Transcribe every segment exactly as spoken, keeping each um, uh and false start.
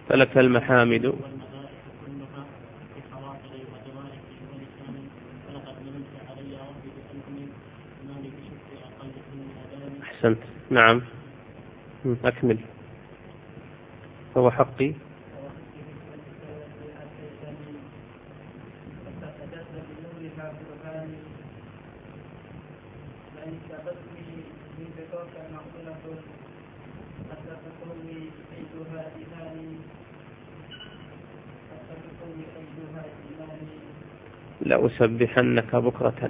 فلك المحامد. أحسنت، نعم، أكمل. هو حقي لأسبحنك بكرة.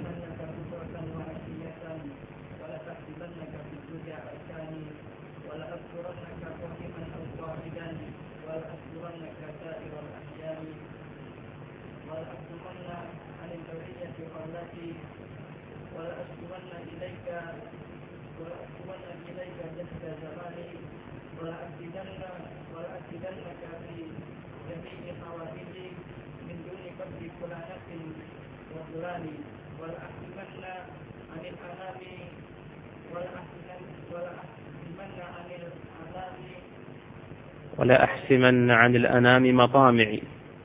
ولا أحسمن عن الأنام مطامعي.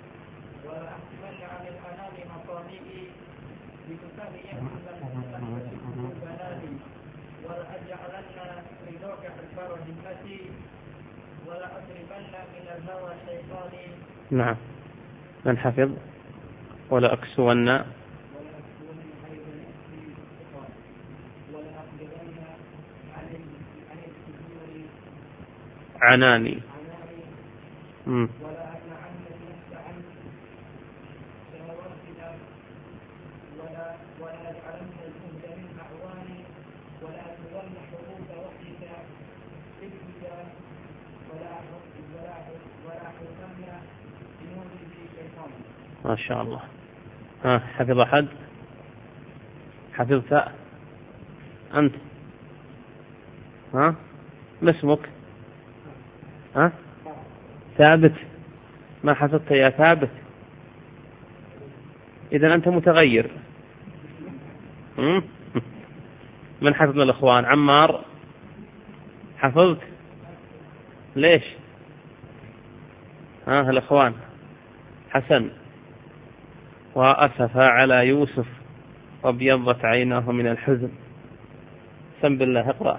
نعم، من حفظ ولا أكسون عناني. مم. ما شاء الله. ها، حفظ أحد؟ حفظت أنت؟ ها، ما اسمك؟ ها، ثابت. ما حفظت يا ثابت؟ إذن أنت متغير. من حفظ من الأخوان؟ عمار حفظت؟ ليش؟ ها الأخوان. حسن. وأسف على يوسف وابيضت عيناه من الحزن. سم بالله، اقرأ.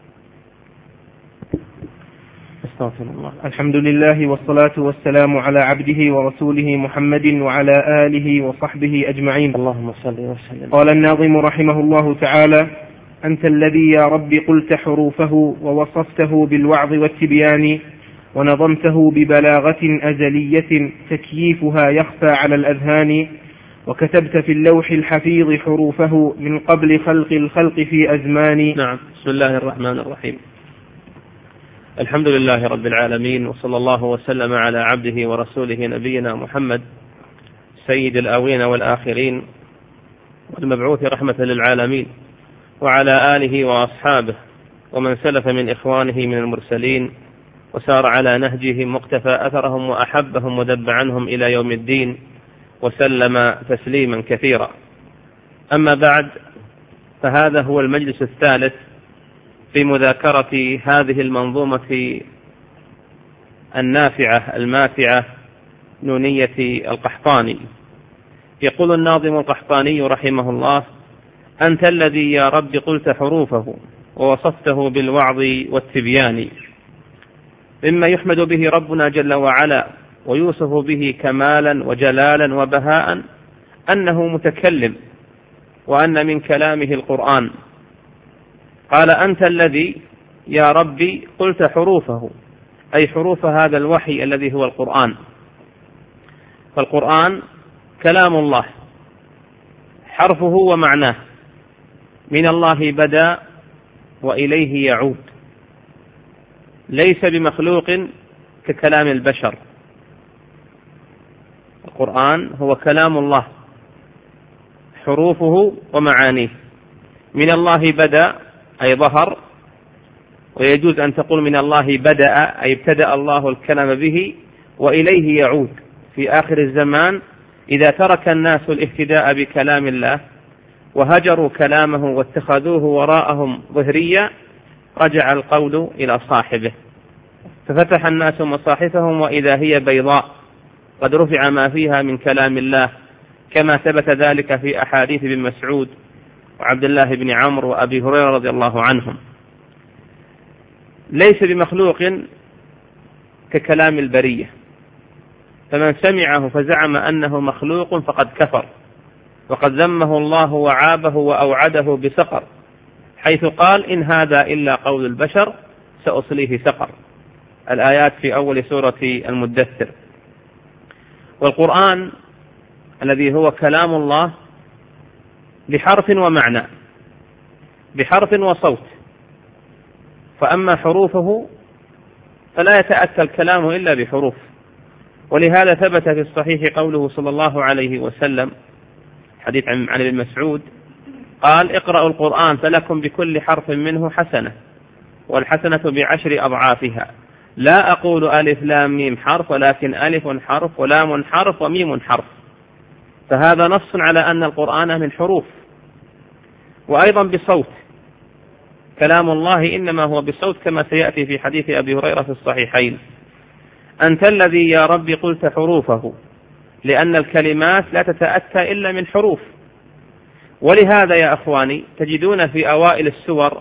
استغفر الله. الحمد لله والصلاة والسلام على عبده ورسوله محمد وعلى آله وصحبه أجمعين. اللهم صل وسلم. قال الناظم رحمه الله تعالى: أنت الذي يا رب قلت حروفه ووصفته بالوعظ والتبيان، ونظمته ببلاغة أزلية تكييفها يخفى على الأذهان، وكتبت في اللوح الحفيظ حروفه من قبل خلق الخلق في أزمان. نعم. بسم الله الرحمن الرحيم. الحمد لله رب العالمين، وصلى الله وسلم على عبده ورسوله نبينا محمد سيد الأولين والآخرين والمبعوث رحمة للعالمين، وعلى آله وأصحابه ومن سلف من إخوانه من المرسلين وسار على نهجهم مقتفى أثرهم وأحبهم ودب عنهم إلى يوم الدين، وسلم تسليما كثيرا. أما بعد، فهذا هو المجلس الثالث في مذاكرة هذه المنظومة النافعة الماتعة نونية القحطاني. يقول الناظم القحطاني رحمه الله: أنت الذي يا رب قلت حروفه ووصفته بالوعظ والتبيان، مما يحمد به ربنا جل وعلا ويوصف به كمالا وجلالا وبهاء أنه متكلم، وأن من كلامه القرآن. قال: أنت الذي يا ربي قلت حروفه، أي حروف هذا الوحي الذي هو القرآن. فالقرآن كلام الله، حرفه ومعناه، من الله بدأ وإليه يعود، ليس بمخلوق ككلام البشر. القرآن هو كلام الله، حروفه ومعانيه. من الله بدأ أي ظهر، ويجوز أن تقول من الله بدأ أي ابتدأ الله الكلام به، وإليه يعود في آخر الزمان إذا ترك الناس الاهتداء بكلام الله وهجروا كلامه واتخذوه وراءهم ظهريا، رجع القول إلى صاحبه. ففتح الناس مصاحفهم وإذا هي بيضاء قد رفع ما فيها من كلام الله، كما ثبت ذلك في أحاديث ابن مسعود وعبد الله بن عمرو وأبي هريرة رضي الله عنهم. ليس بمخلوق ككلام البرية، فمن سمعه فزعم أنه مخلوق فقد كفر، وقد ذمه الله وعابه وأوعده بسقر، حيث قال: إن هذا إلا قول البشر سأصليه سقر. الآيات في أول سورة المدثر. والقرآن الذي هو كلام الله بحرف ومعنى، بحرف وصوت، فأما حروفه فلا يتأتى الكلام إلا بحروف. ولهذا ثبت في الصحيح قوله صلى الله عليه وسلم، حديث عن ابن مسعود قال: اقرأوا القرآن فلكم بكل حرف منه حسنة، والحسنة بعشر أضعافها، لا أقول ألف لام ميم حرف، ولكن ألف حرف ولام حرف وميم حرف. فهذا نص على أن القرآن من حروف. وأيضا بصوت، كلام الله إنما هو بصوت، كما سيأتي في حديث أبي هريرة في الصحيحين: أنت الذي يا رب قلت حروفه، لأن الكلمات لا تتأتى إلا من حروف. ولهذا يا أخواني تجدون في أوائل السور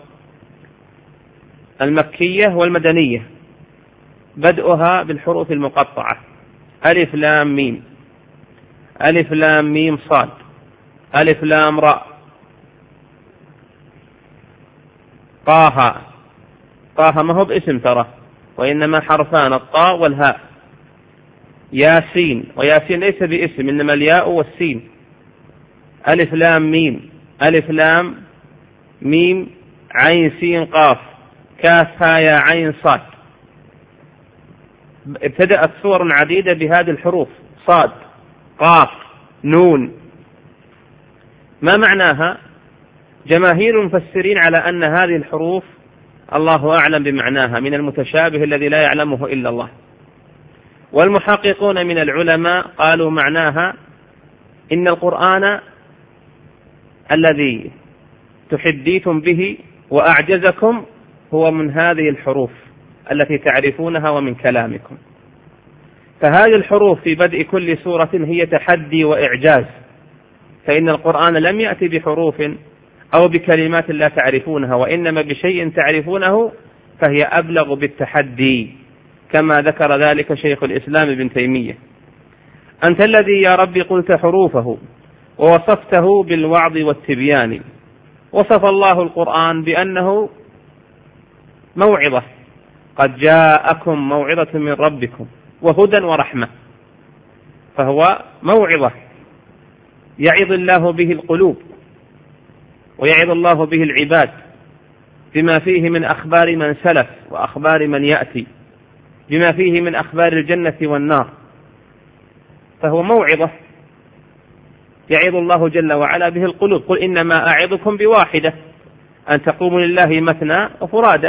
المكية والمدنية بدءها بالحروف المقطعة: ألف لام ميم، ألف لام ميم صاد، ألف لام راء، طه. طه ما هو باسم ترى، وإنما حرفان، الطاء والهاء. ياسين، وياسين ليس باسم، إنما الياء والسين. ألف لام ميم، ألف لام ميم عين سين قاف، كاف ها يا عين صاد. ابتدأت سور عديدة بهذه الحروف: صاد، قاف، نون. ما معناها؟ جماهير المفسرين على أن هذه الحروف الله أعلم بمعناها، من المتشابه الذي لا يعلمه إلا الله. والمحققون من العلماء قالوا معناها إن القرآن الذي تحديتم به وأعجزكم هو من هذه الحروف التي تعرفونها ومن كلامكم. فهذه الحروف في بدء كل سورة هي تحدي وإعجاز، فإن القرآن لم يأتي بحروف أو بكلمات لا تعرفونها، وإنما بشيء تعرفونه فهي أبلغ بالتحدي، كما ذكر ذلك شيخ الإسلام ابن تيمية: أنت الذي يا رب قلت حروفه ووصفته بالوعظ والتبيان. وصف الله القرآن بأنه موعظة، قد جاءكم موعظة من ربكم وهدى ورحمة، فهو موعظة يعظ الله به القلوب ويعظ الله به العباد بما فيه من أخبار من سلف وأخبار من يأتي، بما فيه من أخبار الجنة والنار. فهو موعظة يعظ الله جل وعلا به القلوب. قل إنما أعظكم بواحدة، أن تقوموا لله مثنى وفرادى.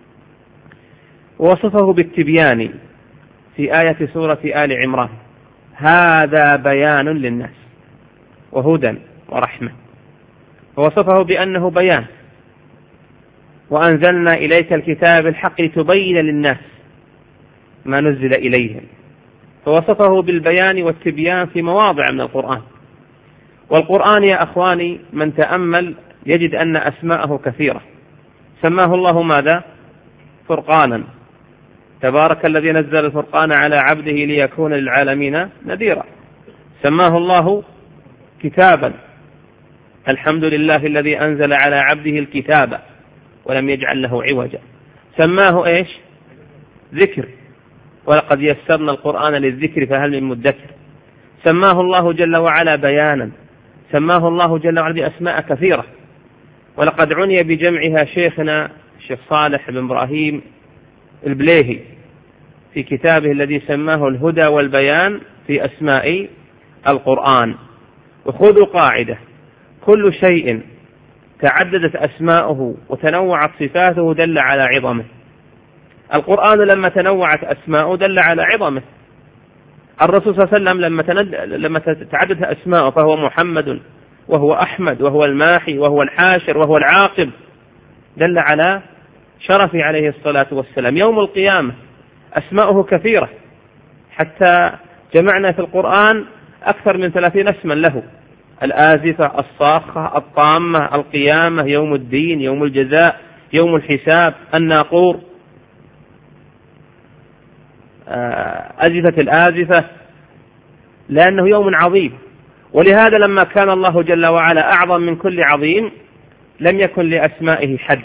ووصفه بالتبيان في آية سورة آل عمران: هذا بيان للناس وهدى ورحمة. ووصفه بأنه بيان: وأنزلنا إليك الكتاب الحق لتبين للناس ما نزل إليهم. فوصفه بالبيان والتبيان في مواضع من القرآن. والقرآن يا أخواني من تأمل يجد أن أسماءه كثيرة. سماه الله ماذا؟ فرقانا. تبارك الذي نزل الفرقان على عبده ليكون للعالمين نذيرا. سماه الله كتابا: الحمد لله الذي أنزل على عبده الكتاب ولم يجعل له عوجا. سماه إيش؟ ذكر: ولقد يسرنا القرآن للذكر فهل من مدكر. سماه الله جل وعلا بيانا. سماه الله جل وعلا بأسماء كثيرة، ولقد عني بجمعها شيخنا الشيخ صالح بن إبراهيم البليهي في كتابه الذي سماه الهدى والبيان في أسماء القرآن. وخذوا قاعدة: كل شيء تعددت أسماؤه وتنوعت صفاته دل على عظمه. القرآن لما تنوعت أسماؤه دل على عظمه. الرسول صلى الله عليه وسلم لما, تند... لما تعددت أسماؤه فهو محمد وهو أحمد وهو الماحي وهو الحاشر وهو العاقب، دل على شرفه عليه الصلاة والسلام. يوم القيامة أسماؤه كثيرة، حتى جمعنا في القرآن أكثر من ثلاثين اسما له: الآزفة، الصاخة، الطامة، القيامة، يوم الدين، يوم الجزاء، يوم الحساب، الناقور، أزفة الآزفة، لأنه يوم عظيم. ولهذا لما كان الله جل وعلا أعظم من كل عظيم لم يكن لأسمائه حد،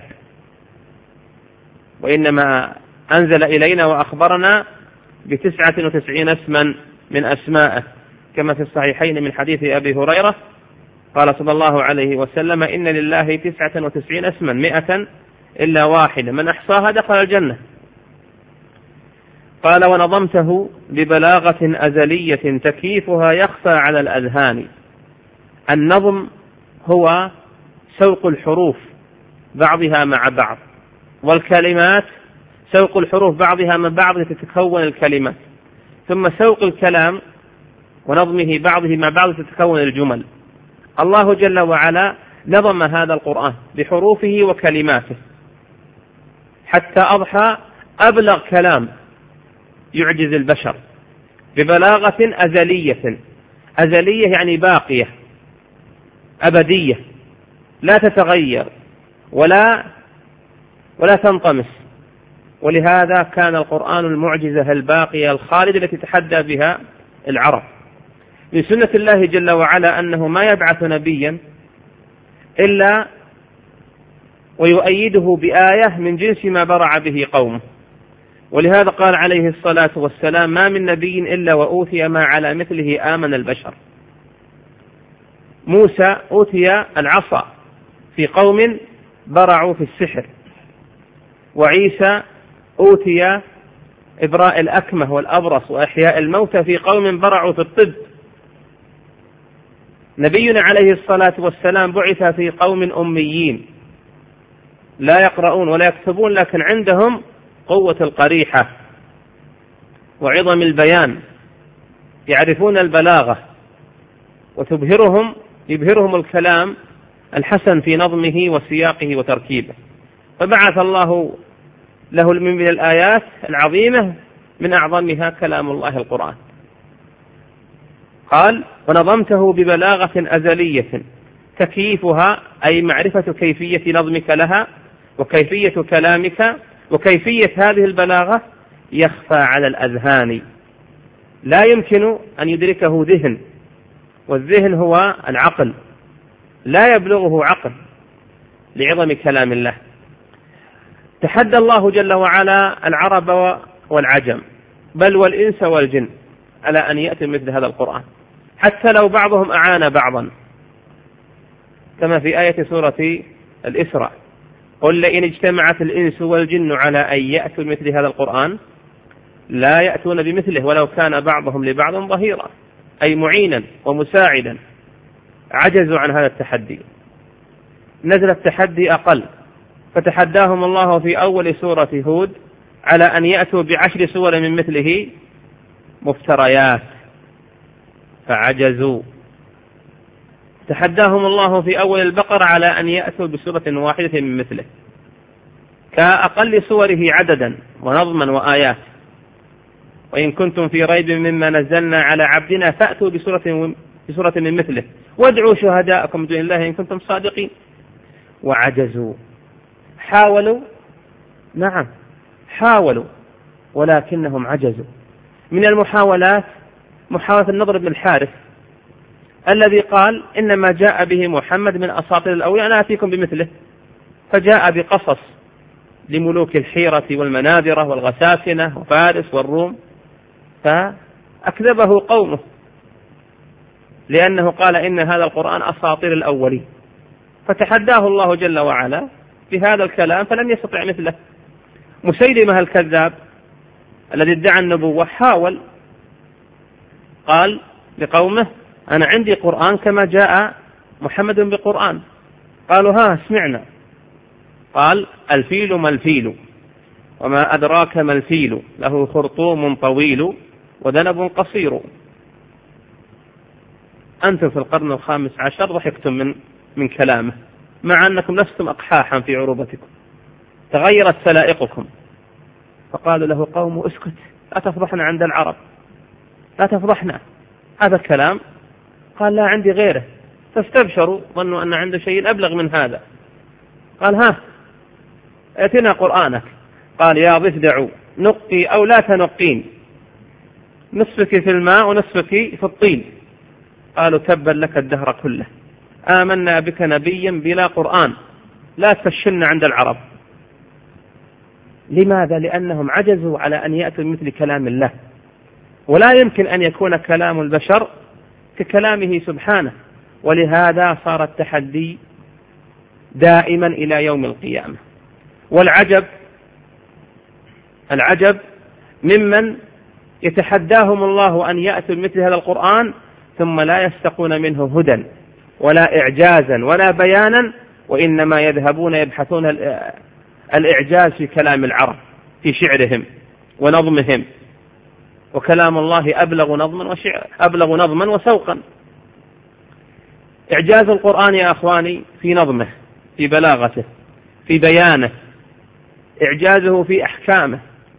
وإنما أنزل إلينا وأخبرنا بتسعة وتسعين اسما من أسمائه، كما في الصحيحين من حديث أبي هريرة قال صلى الله عليه وسلم: إن لله تسعة وتسعين اسما مئة إلا واحدة من أحصاها دخل الجنة. قال: ونظمته ببلاغة أزلية تكييفها يخفى على الأذهان. النظم هو سوق الحروف بعضها مع بعض، والكلمات سوق الحروف بعضها مع بعض لتتكون الكلمات، ثم سوق الكلام ونظمه بعضه مع بعض لتتكون الجمل. الله جل وعلا نظم هذا القرآن بحروفه وكلماته حتى أضحى أبلغ كلام يعجز البشر ببلاغة أزلية. أزلية يعني باقية أبدية لا تتغير ولا ولا تنطمس. ولهذا كان القرآن المعجزة الباقية الخالدة التي تحدى بها العرب. من سنة الله جل وعلا أنه ما يبعث نبيا إلا ويؤيده بآية من جنس ما برع به قومه. ولهذا قال عليه الصلاة والسلام: ما من نبي إلا وأوتي ما على مثله آمن البشر. موسى أوتي العصا في قوم برعوا في السحر، وعيسى أوتي إبراء الأكمه والأبرص وإحياء الموتى في قوم برعوا في الطب. نبينا عليه الصلاة والسلام بعث في قوم أميين لا يقرؤون ولا يكتبون، لكن عندهم قوة القريحة وعظم البيان، يعرفون البلاغة وتبهرهم يبهرهم الكلام الحسن في نظمه وسياقه وتركيبه. فبعث الله له من الآيات العظيمة من أعظمها كلام الله القرآن. قال: ونظمته ببلاغة أزلية تكييفها أي معرفة كيفية نظمك لها وكيفية كلامك وكيفية هذه البلاغة يخفى على الأذهان، لا يمكن أن يدركه ذهن، والذهن هو العقل، لا يبلغه عقل لعظم كلام الله. تحدى الله جل وعلا العرب والعجم بل والإنس والجن على أن يأتي مثل هذا القرآن، حتى لو بعضهم أعان بعضا، كما في آية سورة الإسراء: قل لئن اجتمعت الإنس والجن على أن يأتوا مثل هذا القرآن لا يأتون بمثله ولو كان بعضهم لبعض ظهيرا، أي معينا ومساعدا. عجزوا عن هذا التحدي، نزل التحدي أقل، فتحداهم الله في أول سورة هود على أن يأتوا بعشر سور من مثله مفتريات فعجزوا. تحداهم الله في أول البقرة على أن يأتوا بسورة واحدة من مثله كأقل سوره عددا ونظما وآيات. وإن كنتم في ريب مما نزلنا على عبدنا فأتوا بسورة, بسورة من مثله وادعوا شهداءكم دون الله إن كنتم صادقين. وعجزوا، حاولوا، نعم حاولوا ولكنهم عجزوا. من المحاولات محاولة النضر بن الحارث الذي قال: إنما جاء به محمد من أساطير الأولين أنا آتيكم بمثله، فجاء بقصص لملوك الحيرة والمناذرة والغساسنة وفارس والروم، فأكذبه قومه لأنه قال إن هذا القرآن أساطير الأولين، فتحداه الله جل وعلا في هذا الكلام فلم يستطع مثله. مسيلمة الكذاب الذي ادعى النبوة حاول، قال لقومه: أنا عندي قرآن كما جاء محمد بقرآن. قالوا: ها سمعنا. قال: الفيل ما الفيل وما أدراك ما الفيل له خرطوم طويل وذنب قصير. أنتم في القرن الخامس عشر ضحكتم من من كلامه مع أنكم لستم أقحاحا في عروبتكم، تغيرت سلائقكم. فقالوا له قوم اسكت، لا تفضحنا عند العرب، لا تفضحنا، هذا الكلام. قال لا عندي غيره، فاستبشروا ظنوا أن عنده شيء أبلغ من هذا. قال ها ائتنا قرآنك. قال يا ضفدع نقي أو لا تنقين، نصفك في الماء ونصفك في الطين. قالوا تبا لك الدهر كله، آمنا بك نبيا بلا قرآن، لا تفشلنا عند العرب. لماذا؟ لأنهم عجزوا على أن يأتوا مثل كلام الله، ولا يمكن أن يكون كلام البشر ككلامه سبحانه، ولهذا صار التحدي دائما إلى يوم القيامة. والعجب العجب ممن يتحداهم الله أن يأتوا مثل هذا القرآن ثم لا يستقون منه هدى ولا إعجازا ولا بيانا، وإنما يذهبون يبحثون الإعجاز في كلام العرب في شعرهم ونظمهم، وكلام الله أبلغ نظما وشعر أبلغ نظما وسوقا. إعجاز القرآن يا أخواني في نظمه، في بلاغته، في بيانه، إعجازه في أحكامه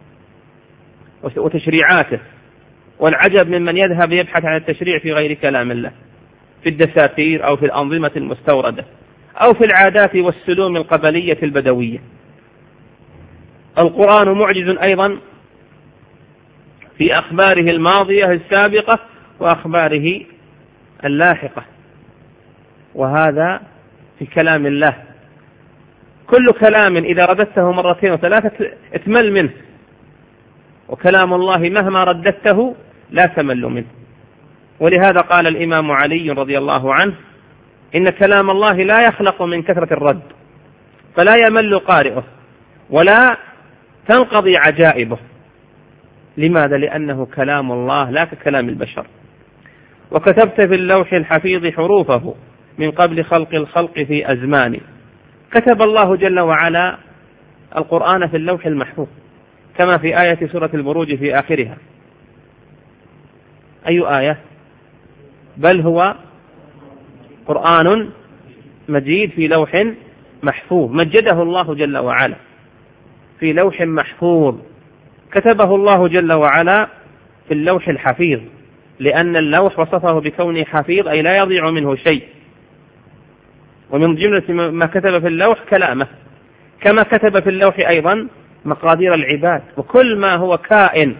وتشريعاته. والعجب ممن يذهب يبحث عن التشريع في غير كلام الله، في الدساتير أو في الأنظمة المستوردة أو في العادات والسلوم القبلية البدوية. القرآن معجز أيضا في أخباره الماضية السابقة وأخباره اللاحقة، وهذا في كلام الله. كل كلام إذا رددته مرتين وثلاثة اتمل منه، وكلام الله مهما رددته لا تمل منه. ولهذا قال الإمام علي رضي الله عنه إن كلام الله لا يخلق من كثرة الرد، فلا يمل قارئه ولا تنقضي عجائبه. لماذا؟ لأنه كلام الله لا ككلام البشر. وكتبت في اللوح الحفيظ حروفه من قبل خلق الخلق في أزمان. كتب الله جل وعلا القرآن في اللوح المحفوظ كما في آية سورة البروج في آخرها. أي آية؟ بل هو قرآن مجيد في لوح محفوظ، مجده الله جل وعلا في لوح محفوظ. كتبه الله جل وعلا في اللوح الحفيظ، لأن اللوح وصفه بكونه حفيظ أي لا يضيع منه شيء. ومن جملة ما كتب في اللوح كلامه، كما كتب في اللوح أيضا مقادير العباد وكل ما هو كائن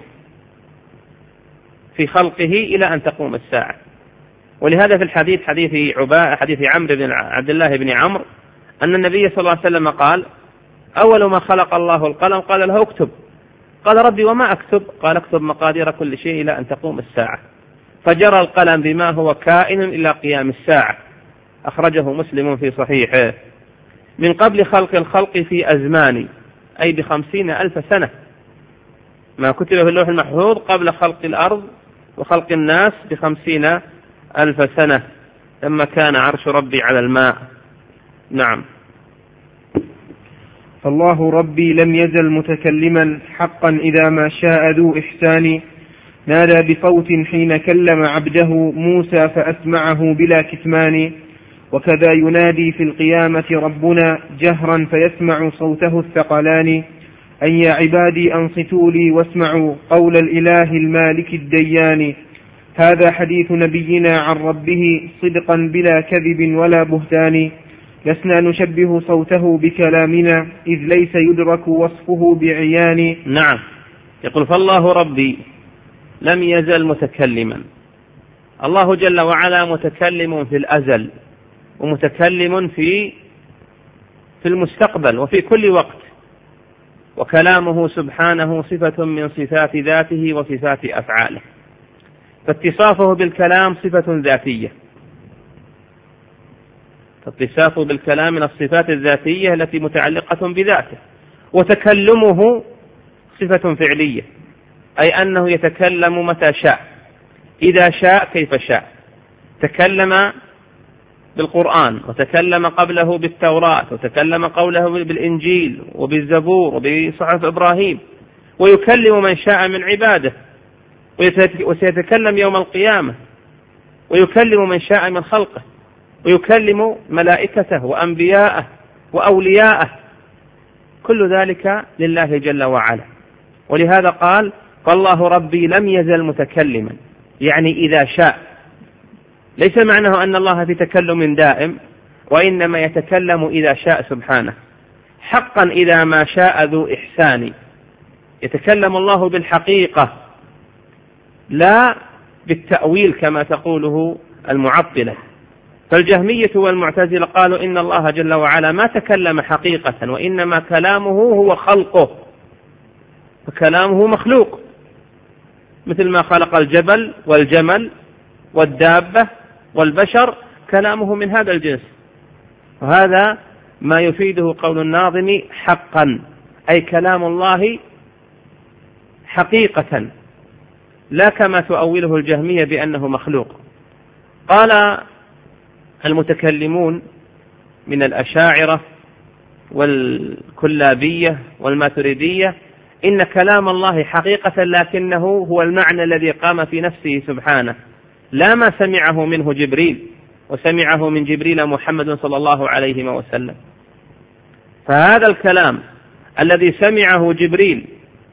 في خلقه إلى أن تقوم الساعة. ولهذا في الحديث حديث عباء حديث عمرو بن عبد الله بن عمرو أن النبي صلى الله عليه وسلم قال أول ما خلق الله القلم قال له اكتب. قال ربي وما أكتب؟ قال اكتب مقادير كل شيء إلى أن تقوم الساعة. فجرى القلم بما هو كائن إلى قيام الساعة. أخرجه مسلم في صحيحه. من قبل خلق الخلق في أزمان، أي بخمسين ألف سنة. ما كتب في اللوح المحفوظ قبل خلق الأرض وخلق الناس بخمسين ألف سنة، لما كان عرش ربي على الماء. نعم. فالله ربي لم يزل متكلما حقا إذا ما شاء ذو إحسان. نادى بصوت حين كلم عبده موسى فأسمعه بلا كتمان. وكذا ينادي في القيامة ربنا جهرا فيسمع صوته الثقلان. أن يا عبادي أنصتوا لي واسمعوا قول الإله المالك الديان. هذا حديث نبينا عن ربه صدقا بلا كذب ولا بهتان. لسنا نشبه صوته بكلامنا إذ ليس يدرك وصفه بعيان. نعم. يقول فالله ربي لم يزل متكلما. الله جل وعلا متكلم في الأزل ومتكلم في في المستقبل وفي كل وقت، وكلامه سبحانه صفة من صفات ذاته وصفات أفعاله. فاتصافه بالكلام صفة ذاتية، فاتصافه بالكلام من الصفات الذاتية التي متعلقة بذاته. وتكلمه صفة فعلية، أي أنه يتكلم متى شاء إذا شاء كيف شاء. تكلم بالقرآن وتكلم قبله بالتوراة وتكلم قوله بالإنجيل وبالزبور وبصحف إبراهيم، ويكلم من شاء من عباده، وسيتكلم يوم القيامة، ويكلم من شاء من خلقه، ويكلم ملائكته وأنبياءه وأولياءه. كل ذلك لله جل وعلا. ولهذا قال فالله ربي لم يزل متكلما، يعني إذا شاء. ليس معناه أن الله في تكلم دائم، وإنما يتكلم إذا شاء سبحانه. حقا إذا ما شاء ذو إحسان، يتكلم الله بالحقيقة لا بالتأويل كما تقوله المعطلة. فالجهمية والمعتزلة قالوا إن الله جل وعلا ما تكلم حقيقة، وإنما كلامه هو خلقه، فكلامه مخلوق، مثل ما خلق الجبل والجمل والدابة والبشر، كلامه من هذا الجنس. وهذا ما يفيده قول الناظم حقا، أي كلام الله حقيقة، لا كما تؤوله الجهمية بأنه مخلوق. قال المتكلمون من الأشاعرة والكلابية والماتريدية إن كلام الله حقيقة، لكنه هو المعنى الذي قام في نفسه سبحانه، لا ما سمعه منه جبريل وسمعه من جبريل محمد صلى الله عليه وسلم. فهذا الكلام الذي سمعه جبريل،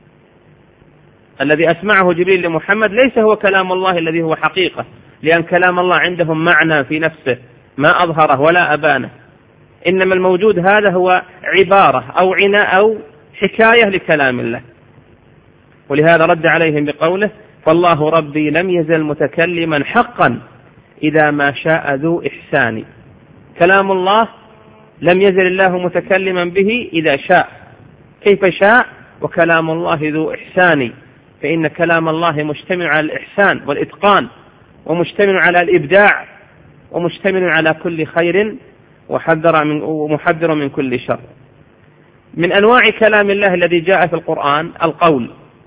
الذي أسمعه جبريل لمحمد، ليس هو كلام الله الذي هو حقيقة، لأن كلام الله عندهم معنى في نفسه ما أظهره ولا أبانه، إنما الموجود هذا هو عبارة أو عناء أو حكاية لكلام الله. ولهذا رد عليهم بقوله فالله ربي لم يزل متكلما حقا إذا ما شاء ذو إحسان. كلام الله لم يزل الله متكلما به إذا شاء، كيف شاء، وكلام الله ذو إحسان، فإن كلام الله مشتمل على الإحسان والإتقان، ومشتمل على الإبداع، ومشتمل على كل خير، وحذر من ومحذر من كل شر. من أنواع كلام الله الذي جاء في القرآن القول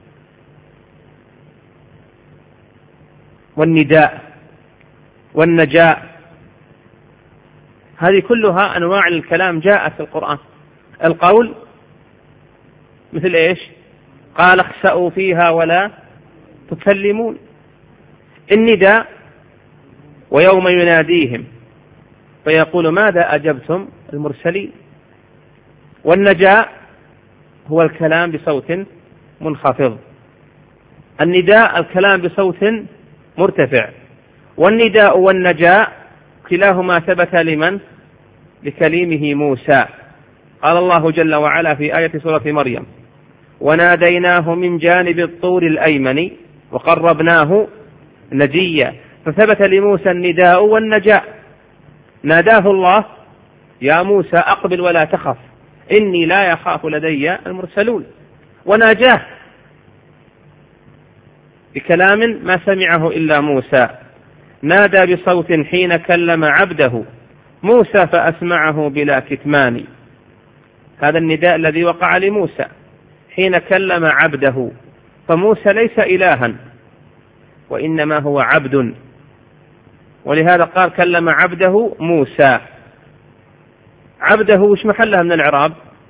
والنداء والنجاء، هذه كلها أنواع الكلام جاءت في القرآن. القول مثل إيش؟ قال اخسأوا فيها ولا تكلمون. النداء ويوم يناديهم فيقول ماذا أجبتم المرسلين. والنجاء هو الكلام بصوت منخفض، النداء الكلام بصوت مرتفع. والنداء والنجاء كلاهما ثبت لمن؟ لكليمه موسى. قال الله جل وعلا في آية سورة مريم وناديناه من جانب الطور الأيمن وقربناه نجيا. فثبت لموسى النداء والنجاء، ناداه الله يا موسى أقبل ولا تخف إني لا يخاف لدي المرسلون، وناجاه بكلام ما سمعه إلا موسى. نادى بصوت حين كلم عبده موسى فأسمعه بلا كتمان. هذا النداء الذي وقع لموسى حين كلم عبده، فموسى ليس إلها وإنما هو عبد، ولهذا قال كلم عبده موسى. عبده وش محلها من الإعراب؟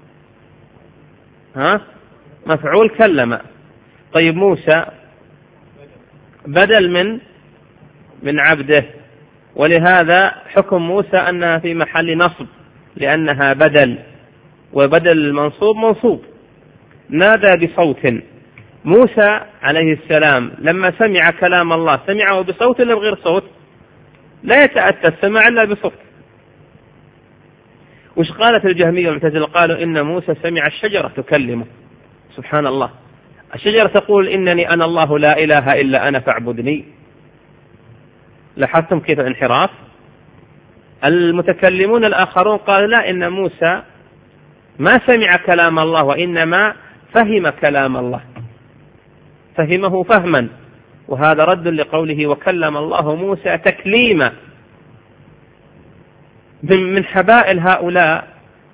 ها؟ مفعول كلم. طيب موسى بدل من من عبده، ولهذا حكم موسى أنها في محل نصب لأنها بدل، وبدل المنصوب منصوب. نادى بصوت. موسى عليه السلام لما سمع كلام الله سمعه بصوت ولا بغير صوت؟ لا يتأتى السماع إلا بصوت. وش قالت الجهمية والمعتزلة؟ قالوا إن موسى سمع الشجرة تكلمه. سبحان الله، الشجرة تقول إنني أنا الله لا إله إلا أنا فاعبدني. لاحظتم كيف الانحراف؟ المتكلمون الآخرون قالوا لا، إن موسى ما سمع كلام الله وإنما فهم كلام الله، فهمه فهما، وهذا رد لقوله وكلم الله موسى تكليما. من حبائل هؤلاء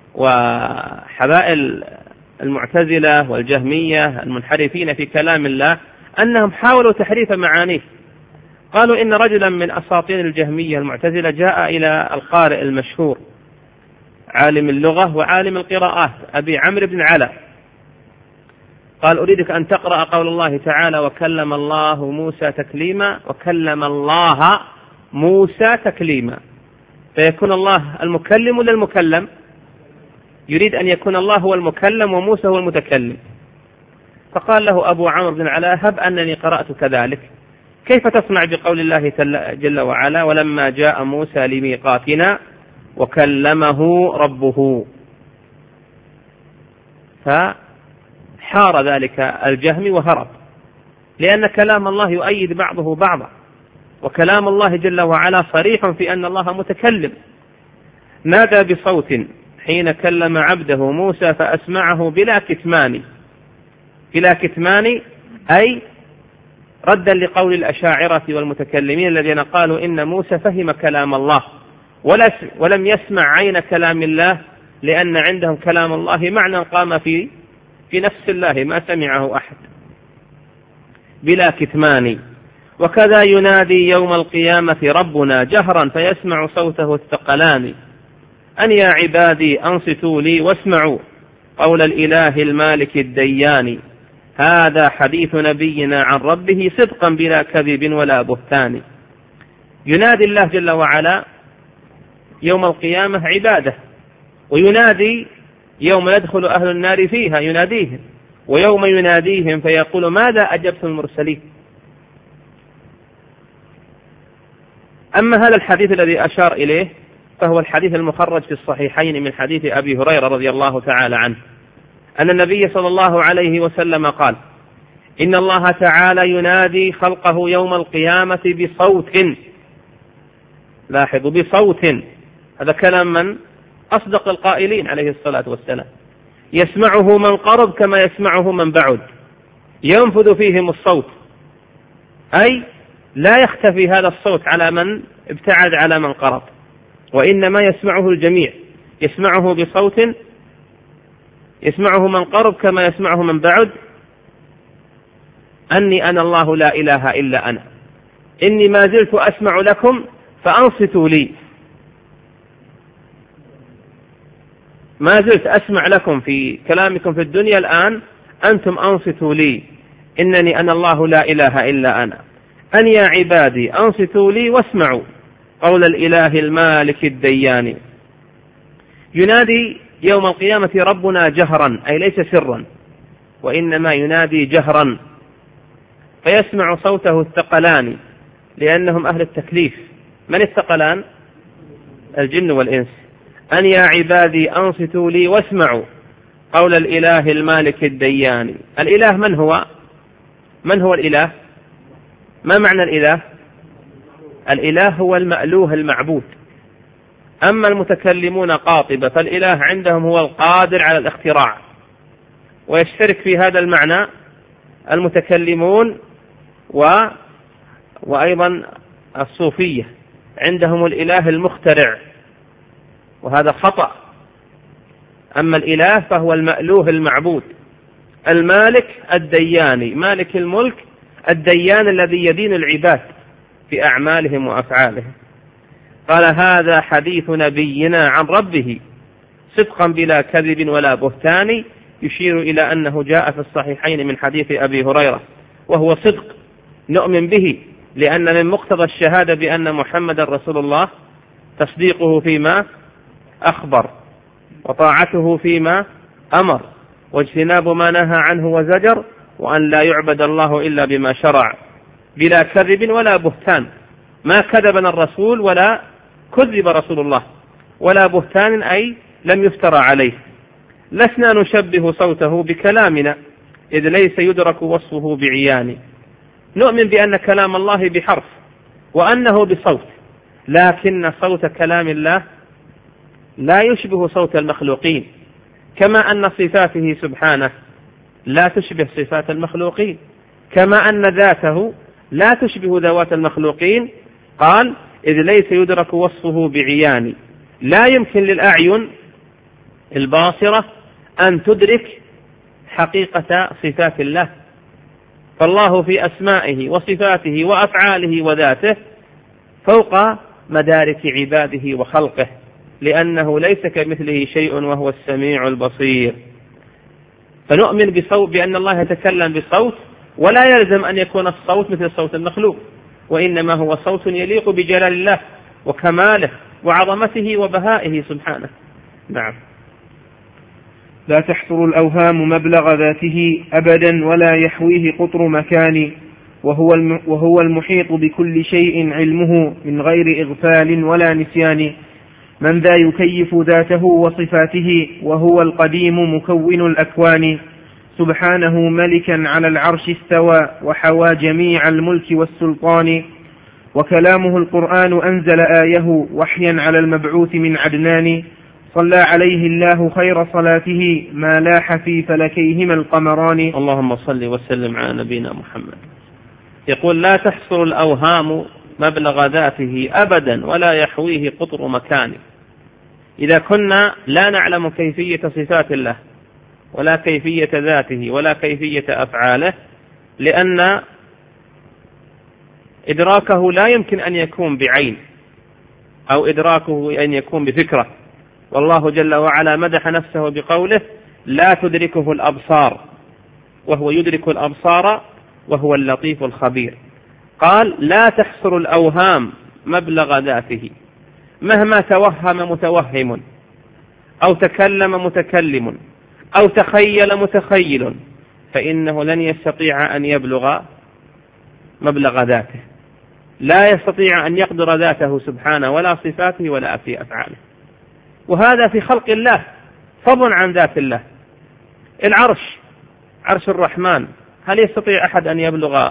وحبائل المعتزلة والجهمية المنحرفين في كلام الله أنهم حاولوا تحريف معانيه. قالوا إن رجلا من أساطين الجهمية المعتزلة جاء إلى القارئ المشهور عالم اللغة وعالم القراءات أبي عمرو بن علاء، قال أريدك أن تقرأ قول الله تعالى وكلم الله موسى تكليما، وكلم الله موسى تكليما، فيكون الله المكلم ولا المكلم؟ يريد أن يكون الله هو المكلم وموسى هو المتكلم. فقال له أبو عمرو بن العلاء: هب أنني قرأت كذلك، كيف تصنع بقول الله جل وعلا: ولما جاء موسى لميقاتنا وكلمه ربه؟ فحار ذلك الجهم وهرب، لأن كلام الله يؤيد بعضه بعضا، وكلام الله جل وعلا صريح في أن الله متكلم. نادى بصوت حين كلم عبده موسى فأسمعه بلا كتمان، بلا كتمان أي ردا لقول الأشاعرة والمتكلمين الذين قالوا إن موسى فهم كلام الله ولم يسمع عين كلام الله، لأن عندهم كلام الله معنى قام في في نفس الله ما سمعه أحد. بلا كتمان. وكذا ينادي يوم القيامة ربنا جهرا فيسمع صوته الثقلان: أن يا عبادي أنصتوا لي واسمعوا قول الإله المالك الديان. هذا حديث نبينا عن ربه صدقا بلا كذب ولا بهتان. ينادي الله جل وعلا يوم القيامة عباده، وينادي يوم يدخل أهل النار فيها يناديهم، ويوم يناديهم فيقول: ماذا أجبتم المرسلين؟ أما هذا الحديث الذي أشار إليه فهو الحديث المخرج في الصحيحين من حديث أبي هريرة رضي الله تعالى عنه أن النبي صلى الله عليه وسلم قال: إن الله تعالى ينادي خلقه يوم القيامة بصوت. لاحظوا: بصوت. هذا كلام من أصدق القائلين عليه الصلاة والسلام. يسمعه من قرب كما يسمعه من بعد، ينفذ فيهم الصوت، أي لا يختفي هذا الصوت على من ابتعد على من قرب، وإنما يسمعه الجميع. يسمعه بصوت يسمعه من قرب كما يسمعه من بعد: أني أنا الله لا إله إلا أنا، إني ما زلت أسمع لكم فأنصتوا لي. ما زلت أسمع لكم في كلامكم في الدنيا، الآن أنتم أنصتوا لي، إنني أنا الله لا إله إلا أنا. أن يا عبادي أنصتوا لي واسمعوا قول الإله المالك الديان. ينادي يوم القيامة ربنا جهرا، أي ليس سرا، وإنما ينادي جهرا، فيسمع صوته الثقلان، لأنهم أهل التكليف. من الثقلان؟ الجن والإنس. أن يا عبادي أنصتوا لي واسمعوا قول الإله المالك الديان. الإله من هو؟ من هو الإله؟ ما معنى الإله؟ الإله هو المألوه المعبود. أما المتكلمون قاطبة فالإله عندهم هو القادر على الاختراع، ويشترك في هذا المعنى المتكلمون و... وأيضا الصوفية، عندهم الإله المخترع، وهذا خطأ. أما الإله فهو المألوه المعبود، المالك الدياني، مالك الملك الديان الذي يدين العباد في أعمالهم وأفعالهم. قال: هذا حديث نبينا عن ربه صدقا بلا كذب ولا بهتان، يشير إلى أنه جاء في الصحيحين من حديث أبي هريرة، وهو صدق نؤمن به، لأن من مقتضى الشهادة بأن محمد رسول الله تصديقه فيما أخبر، وطاعته فيما أمر، واجتناب ما نهى عنه وزجر، وأن لا يعبد الله إلا بما شرع، بلا كذب ولا بهتان. ما كذبنا الرسول ولا كذب رسول الله، ولا بهتان أي لم يفترى عليه. لسنا نشبه صوته بكلامنا، إذ ليس يدرك وصفه بعيان. نؤمن بأن كلام الله بحرف وأنه بصوت، لكن صوت كلام الله لا يشبه صوت المخلوقين، كما أن صفاته سبحانه لا تشبه صفات المخلوقين، كما أن ذاته لا تشبه ذوات المخلوقين. قال: إذ ليس يدرك وصفه بعيان. لا يمكن للأعين الباصرة أن تدرك حقيقة صفات الله، فالله في أسمائه وصفاته وأفعاله وذاته فوق مدارك عباده وخلقه، لأنه ليس كمثله شيء وهو السميع البصير. فنؤمن بصوت بأن الله يتكلم بصوت، ولا يلزم أن يكون الصوت مثل صوت المخلوق، وإنما هو صوت يليق بجلال الله وكماله وعظمته وبهائه سبحانه. نعم. لا تحصر الأوهام مبلغ ذاته أبدا ولا يحويه قطر مكان، وهو وهو المحيط بكل شيء علمه من غير إغفال ولا نسيان. من ذا يكيف ذاته وصفاته وهو القديم مكون الأكوان، سبحانه ملكا على العرش استوى وحوى جميع الملك والسلطان. وكلامه القرآن أنزل آيه وحيا على المبعوث من عدنان، صلى عليه الله خير صلاته ما لاح في فلكيهما القمران. اللهم صل وسلم على نبينا محمد. يقول لا تحصر الأوهام مبلغ ذاته أبدا ولا يحويه قطر مكان. إذا كنا لا نعلم كيفية صفات الله ولا كيفية ذاته ولا كيفية أفعاله، لأن إدراكه لا يمكن أن يكون بعين أو إدراكه أن يكون بفكرة، والله جل وعلا مدح نفسه بقوله لا تدركه الأبصار وهو يدرك الأبصار وهو اللطيف الخبير. قال لا تحصر الأوهام مبلغ ذاته، مهما توهم متوهم أو تكلم متكلم أو تخيل متخيل فإنه لن يستطيع أن يبلغ مبلغ ذاته، لا يستطيع أن يقدر ذاته سبحانه ولا صفاته ولا في أفعاله. وهذا في خلق الله فضل عن ذات الله. العرش، عرش الرحمن، هل يستطيع أحد أن يبلغ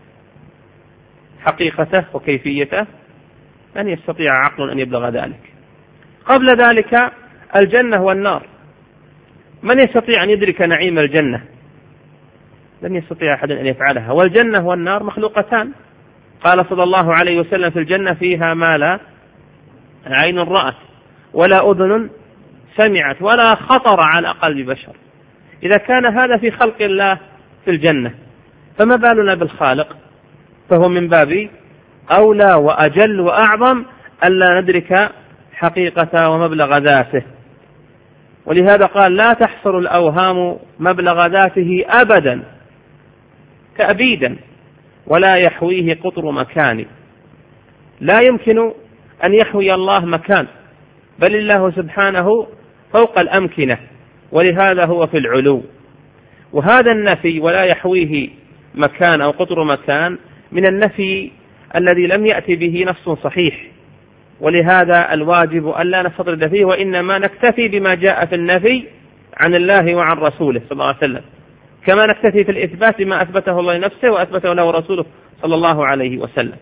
حقيقته وكيفيته؟ لن يستطيع عقل أن يبلغ ذلك. قبل ذلك الجنة والنار، من يستطيع أن يدرك نعيم الجنة؟ لن يستطيع أحد أن يفعلها. والجنة والنار مخلوقتان، قال صلى الله عليه وسلم في الجنة فيها ما لا عين رأت ولا أذن سمعت ولا خطر على قلب بشر. إذا كان هذا في خلق الله في الجنة، فما بالنا بالخالق؟ فهو من باب أولى وأجل وأعظم ألا ندرك حقيقة ومبلغ ذاته. ولهذا قال لا تحصر الأوهام مبلغ ذاته أبدا تأبيدا ولا يحويه قطر مكان. لا يمكن أن يحوي الله مكان، بل الله سبحانه فوق الأمكنة، ولهذا هو في العلو. وهذا النفي ولا يحويه مكان أو قطر مكان من النفي الذي لم يأتي به نص صحيح، ولهذا الواجب ألا نستطرد فيه، وإنما نكتفي بما جاء في النفي عن الله وعن رسوله صلى الله عليه وسلم، كما نكتفي في الإثبات بما أثبته الله لنفسه وأثبته له رسوله صلى الله عليه وسلم.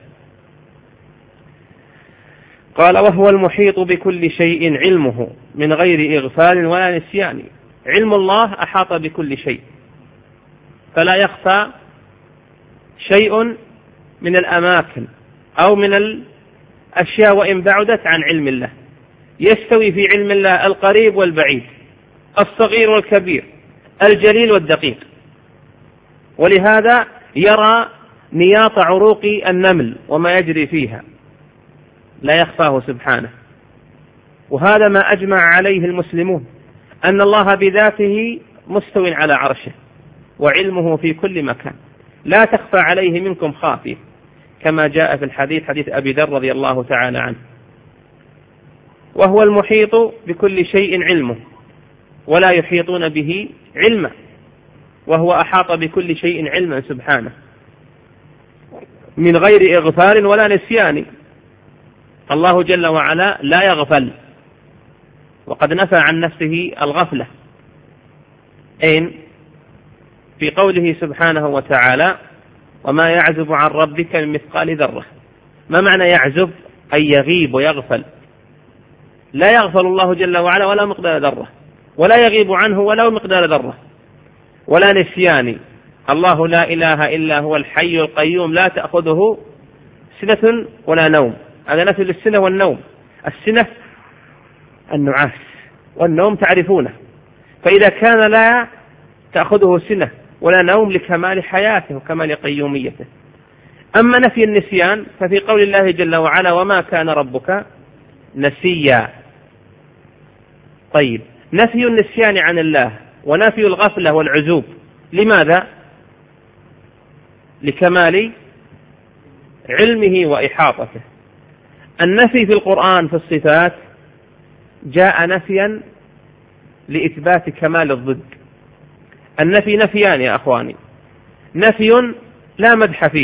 قال وهو المحيط بكل شيء علمه من غير إغفال ولا نسيان. علم الله أحاط بكل شيء، فلا يخفى شيء من الأماكن أو من الأشياء وإن بعدت عن علم الله. يستوي في علم الله القريب والبعيد، الصغير والكبير، الجليل والدقيق. ولهذا يرى نياط عروق النمل وما يجري فيها، لا يخفاه سبحانه. وهذا ما أجمع عليه المسلمون، أن الله بذاته مستو على عرشه وعلمه في كل مكان، لا تخفى عليه منكم خافية، كما جاء في الحديث حديث أبي ذر رضي الله تعالى عنه. وهو المحيط بكل شيء علمه ولا يحيطون به علما، وهو أحاط بكل شيء علما سبحانه من غير إغفال ولا نسيان. الله جل وعلا لا يغفل، وقد نفى عن نفسه الغفلة. أين؟ في قوله سبحانه وتعالى وما يعزب عن ربك من مثقال ذرة. ما معنى يعزب؟ أي يغيب ويغفل. لا يغفل الله جل وعلا ولا مقدار ذرة، ولا يغيب عنه ولا مقدار ذرة، ولا نسيان. الله لا إله إلا هو الحي القيوم لا تأخذه سنة ولا نوم. هذا نفي للسنة والنوم. السنة النعاس، والنوم تعرفونه. فإذا كان لا تأخذه سنة ولا نوم لكمال حياته وكمال قيوميته. أما نفي النسيان ففي قول الله جل وعلا وما كان ربك نسيا. طيب، نفي النسيان عن الله ونفي الغفلة والعزوب لماذا؟ لكمال علمه وإحاطته. النفي في القرآن في الصفات جاء نفيا لإثبات كمال الضد. النفي نفيان يا أخواني، نفي لا مدح فيه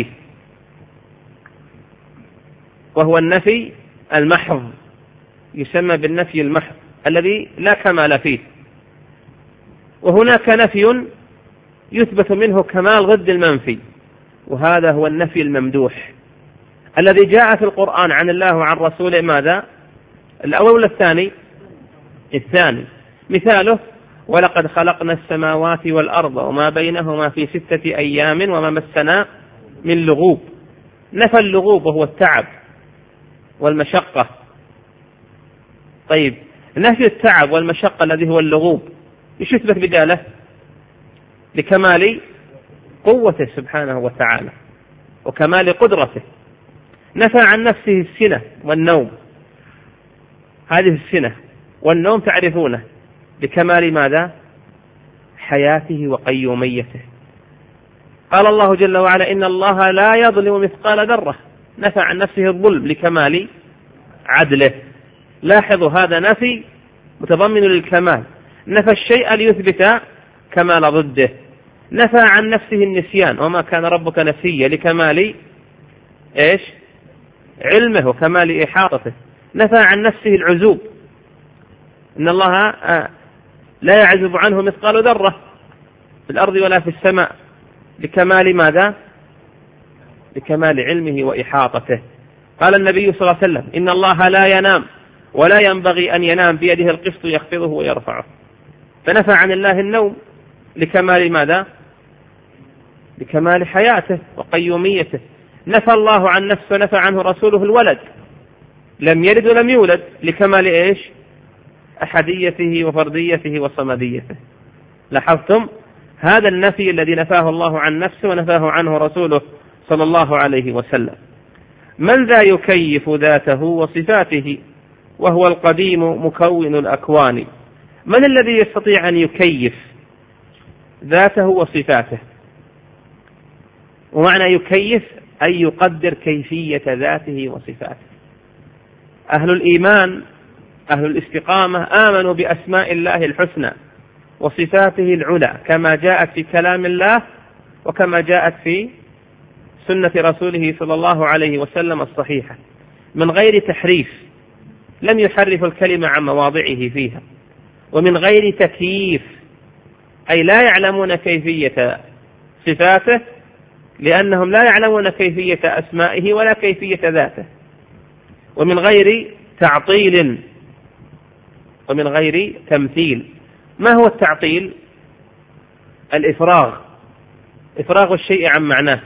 وهو النفي المحض، يسمى بالنفي المحض الذي لا كمال فيه، وهناك نفي يثبت منه كمال ضد المنفي، وهذا هو النفي الممدوح الذي جاء في القرآن عن الله وعن رسوله. ماذا؟ الأول ولا الثاني؟ الثاني. مثاله: ولقد خلقنا السماوات والأرض وما بينهما في ستة أيام وما مسنا من لغوب. نفى اللغوب وهو التعب والمشقة. طيب، نفي التعب والمشقة الذي هو اللغوب ايش يثبت بداله؟ لكمال قوته سبحانه وتعالى وكمال قدرته. نفى عن نفسه السنة والنوم، هذه السنة والنوم تعرفونه لكمال ماذا؟ حياته وقيوميته. قال الله جل وعلا: إن الله لا يظلم مثقال ذرة. نفى عن نفسه الظلم لكمال عدله. لاحظوا، هذا نفي متضمن للكمال. نفى الشيء ليثبت كمال ضده. نفى عن نفسه النسيان: وما كان ربك نسيا، لكمال إيش؟ علمه وكمال إحاطته. نفى عن نفسه العزوب: إن الله لا يعزب عنه مثقال ذرة في الأرض ولا في السماء، لكمال ماذا؟ لكمال علمه وإحاطته. قال النبي صلى الله عليه وسلم: إن الله لا ينام ولا ينبغي أن ينام، بيده القسط يخفضه ويرفعه. فنفى عن الله النوم لكمال ماذا؟ لكمال حياته وقيوميته. نفى الله عن نفسه، نفى عنه رسوله الولد، لم يلد ولم يولد، لكمال إيش؟ أحديته وفرديته وصمديته. لاحظتم؟ هذا النفي الذي نفاه الله عن نفسه ونفاه عنه رسوله صلى الله عليه وسلم. من ذا يكيف ذاته وصفاته وهو القديم مكون الأكوان؟ من الذي يستطيع أن يكيف ذاته وصفاته؟ ومعنى يكيف أن يقدر كيفية ذاته وصفاته. أهل الإيمان أهل الاستقامة آمنوا بأسماء الله الحسنى وصفاته العلى كما جاءت في كلام الله وكما جاءت في سنة رسوله صلى الله عليه وسلم الصحيحة، من غير تحريف، لم يحرف الكلمة عن مواضعه فيها، ومن غير تكييف، أي لا يعلمون كيفية صفاته لأنهم لا يعلمون كيفية أسمائه ولا كيفية ذاته، ومن غير تعطيل ومن غير تمثيل. ما هو التعطيل؟ الإفراغ، إفراغ الشيء عن معناه.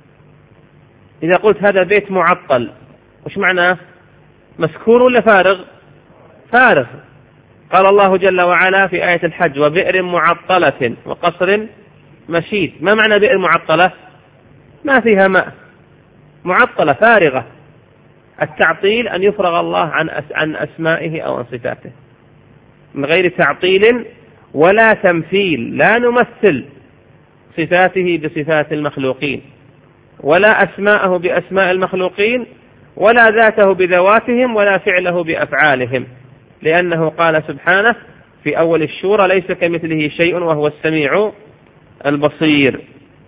إذا قلت هذا بيت معطل، وش معناه؟ مسكون ولا فارغ؟ فارغ. قال الله جل وعلا في آية الحج: وبئر معطلة وقصر مشيد. ما معنى بئر معطلة؟ ما فيها ماء، معطلة فارغة. التعطيل أن يفرغ الله عن عن أسمائه أو عن صفاته من غير تعطيل ولا تمثيل. لا نمثل صفاته بصفات المخلوقين، ولا أسماءه بأسماء المخلوقين، ولا ذاته بذواتهم، ولا فعله بأفعالهم، لأنه قال سبحانه في أول الشورى: ليس كمثله شيء وهو السميع البصير.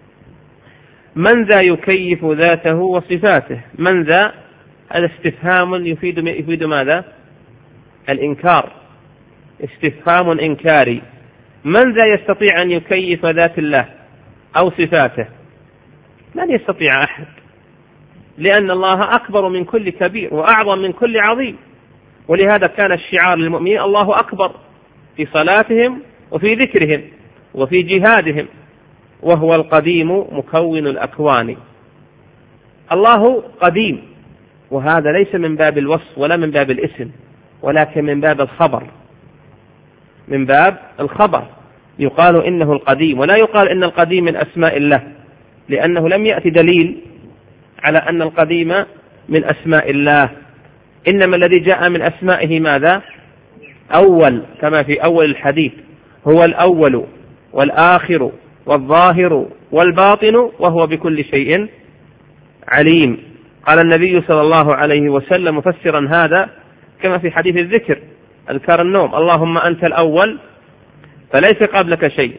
من ذا يكيف ذاته وصفاته؟ من ذا هذا استفهام يفيد يفيد ماذا؟ الإنكار، استفهام إنكاري. من ذا يستطيع أن يكيف ذات الله أو صفاته؟ لن يستطيع أحد، لأن الله أكبر من كل كبير وأعظم من كل عظيم. ولهذا كان الشعار للمؤمنين: الله أكبر، في صلاتهم وفي ذكرهم وفي جهادهم، وهو القديم مكون الأكوان. الله قديم، وهذا ليس من باب الوصف ولا من باب الاسم، ولكن من باب الخبر، من باب الخبر. يقال إنه القديم، ولا يقال إن القديم من أسماء الله، لأنه لم يأتي دليل على أن القديم من أسماء الله. إنما الذي جاء من أسمائه ماذا؟ أول، كما في أول الحديث: هو الأول والآخر والظاهر والباطن وهو بكل شيء عليم. قال النبي صلى الله عليه وسلم مفسرا هذا كما في حديث الذكر، أذكار النوم: اللهم أنت الأول فليس قبلك شيء،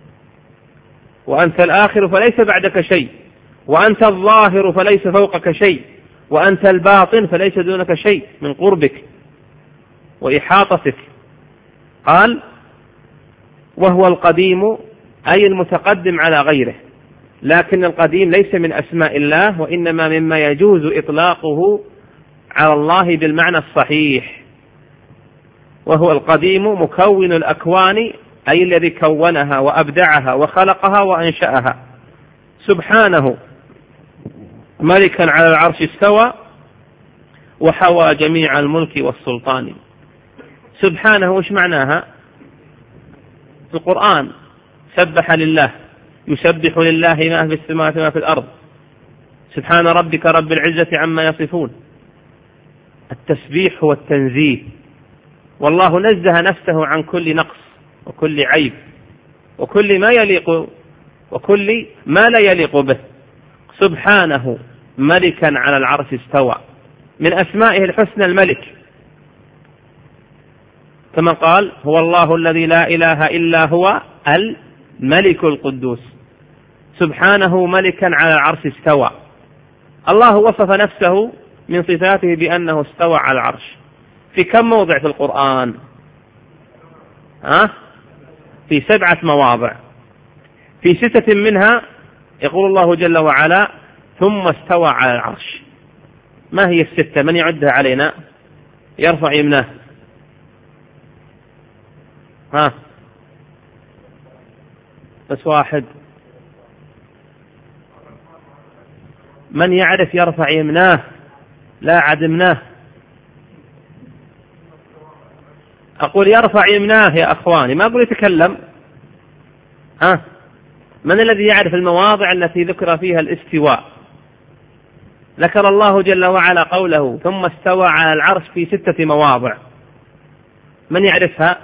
وأنت الآخر فليس بعدك شيء، وأنت الظاهر فليس فوقك شيء، وأنت الباطن فليس دونك شيء من قربك وإحاطتك. قال: وهو القديم أي المتقدم على غيره، لكن القديم ليس من أسماء الله، وإنما مما يجوز إطلاقه على الله بالمعنى الصحيح. وهو القديم مكون الأكوان، أي الذي كونها وأبدعها وخلقها وأنشأها. سبحانه ملكا على العرش استوى وحوى جميع الملك والسلطان. سبحانه وش معناها؟ في القرآن سبح لله، يسبح لله ما في السماوات وما في الأرض، سبحان ربك رب العزة عما يصفون. التسبيح هو التنزيه، والله نزه نفسه عن كل نقص وكل عيب وكل ما يليق وكل ما لا يليق به. سبحانه ملكا على العرش استوى، من أسمائه الحسنى الملك، كما قال: هو الله الذي لا إله إلا هو الملك القدوس. سبحانه ملكا على العرش استوى. الله وصف نفسه من صفاته بأنه استوى على العرش في كم موضع في القرآن؟ ها؟ في سبعة مواضع. في ستة منها يقول الله جل وعلا: ثم استوى على العرش. ما هي الستة؟ من يعدها علينا؟ يرفع يمناه. ها؟ بس واحد. من يعرف يرفع يمناه؟ لا عدمناه. أقول يرفع يمناه يا أخواني، ما أقول يتكلم. ها؟ من الذي يعرف المواضع التي ذكر فيها الاستواء؟ ذكر الله جل وعلا قوله ثم استوى على العرش في ستة مواضع. من يعرفها؟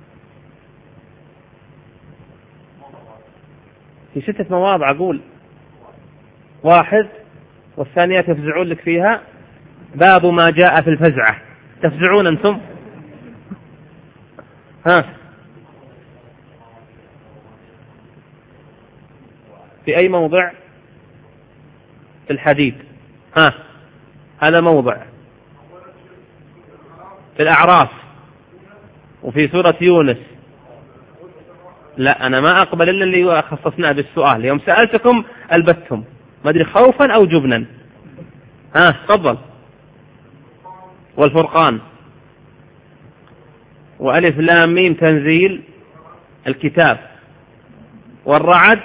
في ستة مواضع. أقول واحد، والثانية تفزعون لك فيها. باب ما جاء في الفزعة. تفزعون أنتم؟ ها؟ في أي موضع؟ في الحديد. ها؟ هذا موضع. في الأعراف، وفي سورة يونس. لا، أنا ما أقبل إلا اللي خصصناه بالسؤال. يوم سألتكم ألبتهم، ما أدري خوفا أو جبنا. ها تفضل. والفرقان، وألف لام ميم تنزيل الكتاب، والرعد،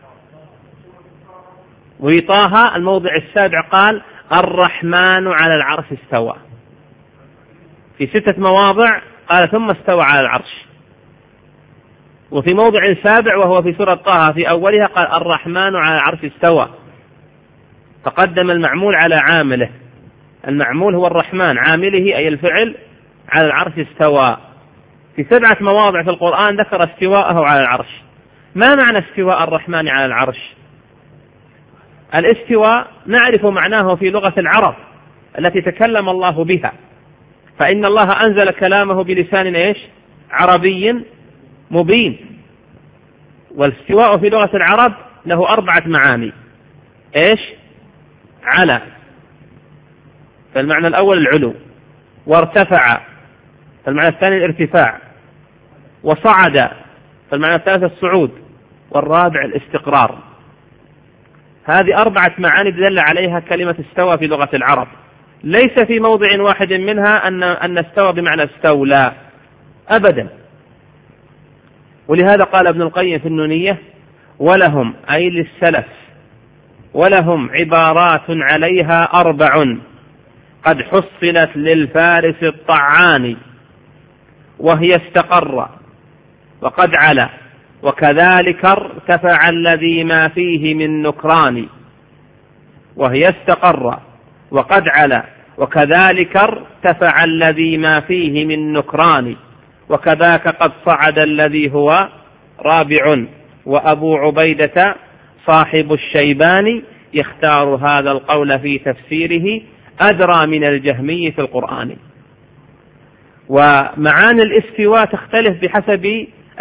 وطه. الموضع السابع قال الرحمن على العرش استوى. في ستة مواضع قال ثم استوى على العرش. وفي موضع سابع وهو في سورة طه في أولها قال الرحمن على العرش استوى، فقدم المعمول على عامله. المعمول هو الرحمن، عامله أي الفعل على العرش استوى. في سبعة مواضع في القرآن ذكر استواءه على العرش. ما معنى استواء الرحمن على العرش؟ الاستواء نعرف معناه في لغة العرب التي تكلم الله بها، فإن الله أنزل كلامه بلسان إيش؟ عربي مبين. والاستواء في لغة العرب له أربعة معاني. إيش؟ على، فالمعنى الأول العلو. وارتفع، فالمعنى الثاني الارتفاع. وصعد، فالمعنى الثالث الصعود. والرابع الاستقرار. هذه أربعة معاني دل عليها كلمة استوى في لغة العرب. ليس في موضع واحد منها أن أن استوى بمعنى استولى أبدا. ولهذا قال ابن القيم في النونية: ولهم أي للسلف ولهم عبارات عليها أربع قد حصلت للفارس الطعان، وهي استقر وقد علا وكذلك ارتفع الذي ما فيه من نكران. وهي استقر وقد علا وكذلك ارتفع الذي ما فيه من نكران، وكذاك قد صعد الذي هو رابع. وأبو عبيدة صاحب الشيباني يختار هذا القول في تفسيره أدرى من الجهمي في القرآن. ومعاني الاستواء تختلف بحسب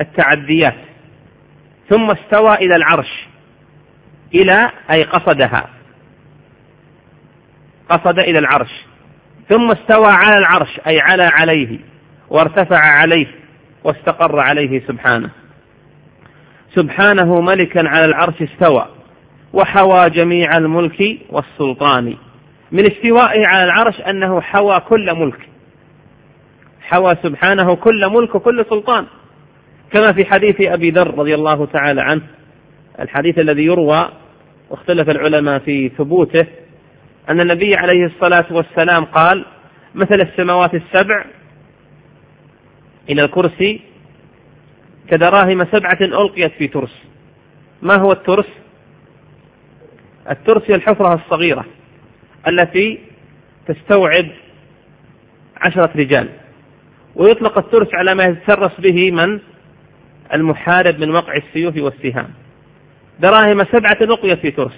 التعديات، ثم استوى إلى العرش، إلى أي قصدها، قصد إلى العرش، ثم استوى على العرش أي على عليه، وارتفع عليه واستقر عليه سبحانه. سبحانه ملكا على العرش استوى، وحوى جميع الملك والسلطان. من استوائه على العرش أنه حوى كل ملك، حوى سبحانه كل ملك وكل سلطان، كما في حديث أبي ذر رضي الله تعالى عنه، الحديث الذي يروى واختلف العلماء في ثبوته، أن النبي عليه الصلاة والسلام قال: مثل السماوات السبع إلى الكرسي كدراهم سبعة ألقيت في ترس. ما هو الترس؟ الترس هي الحفرة الصغيرة التي تستوعب عشرة رجال، ويطلق الترس على ما يتسرس به من المحارب من وقع السيوف والسهام. دراهم سبعة ألقيت في ترس،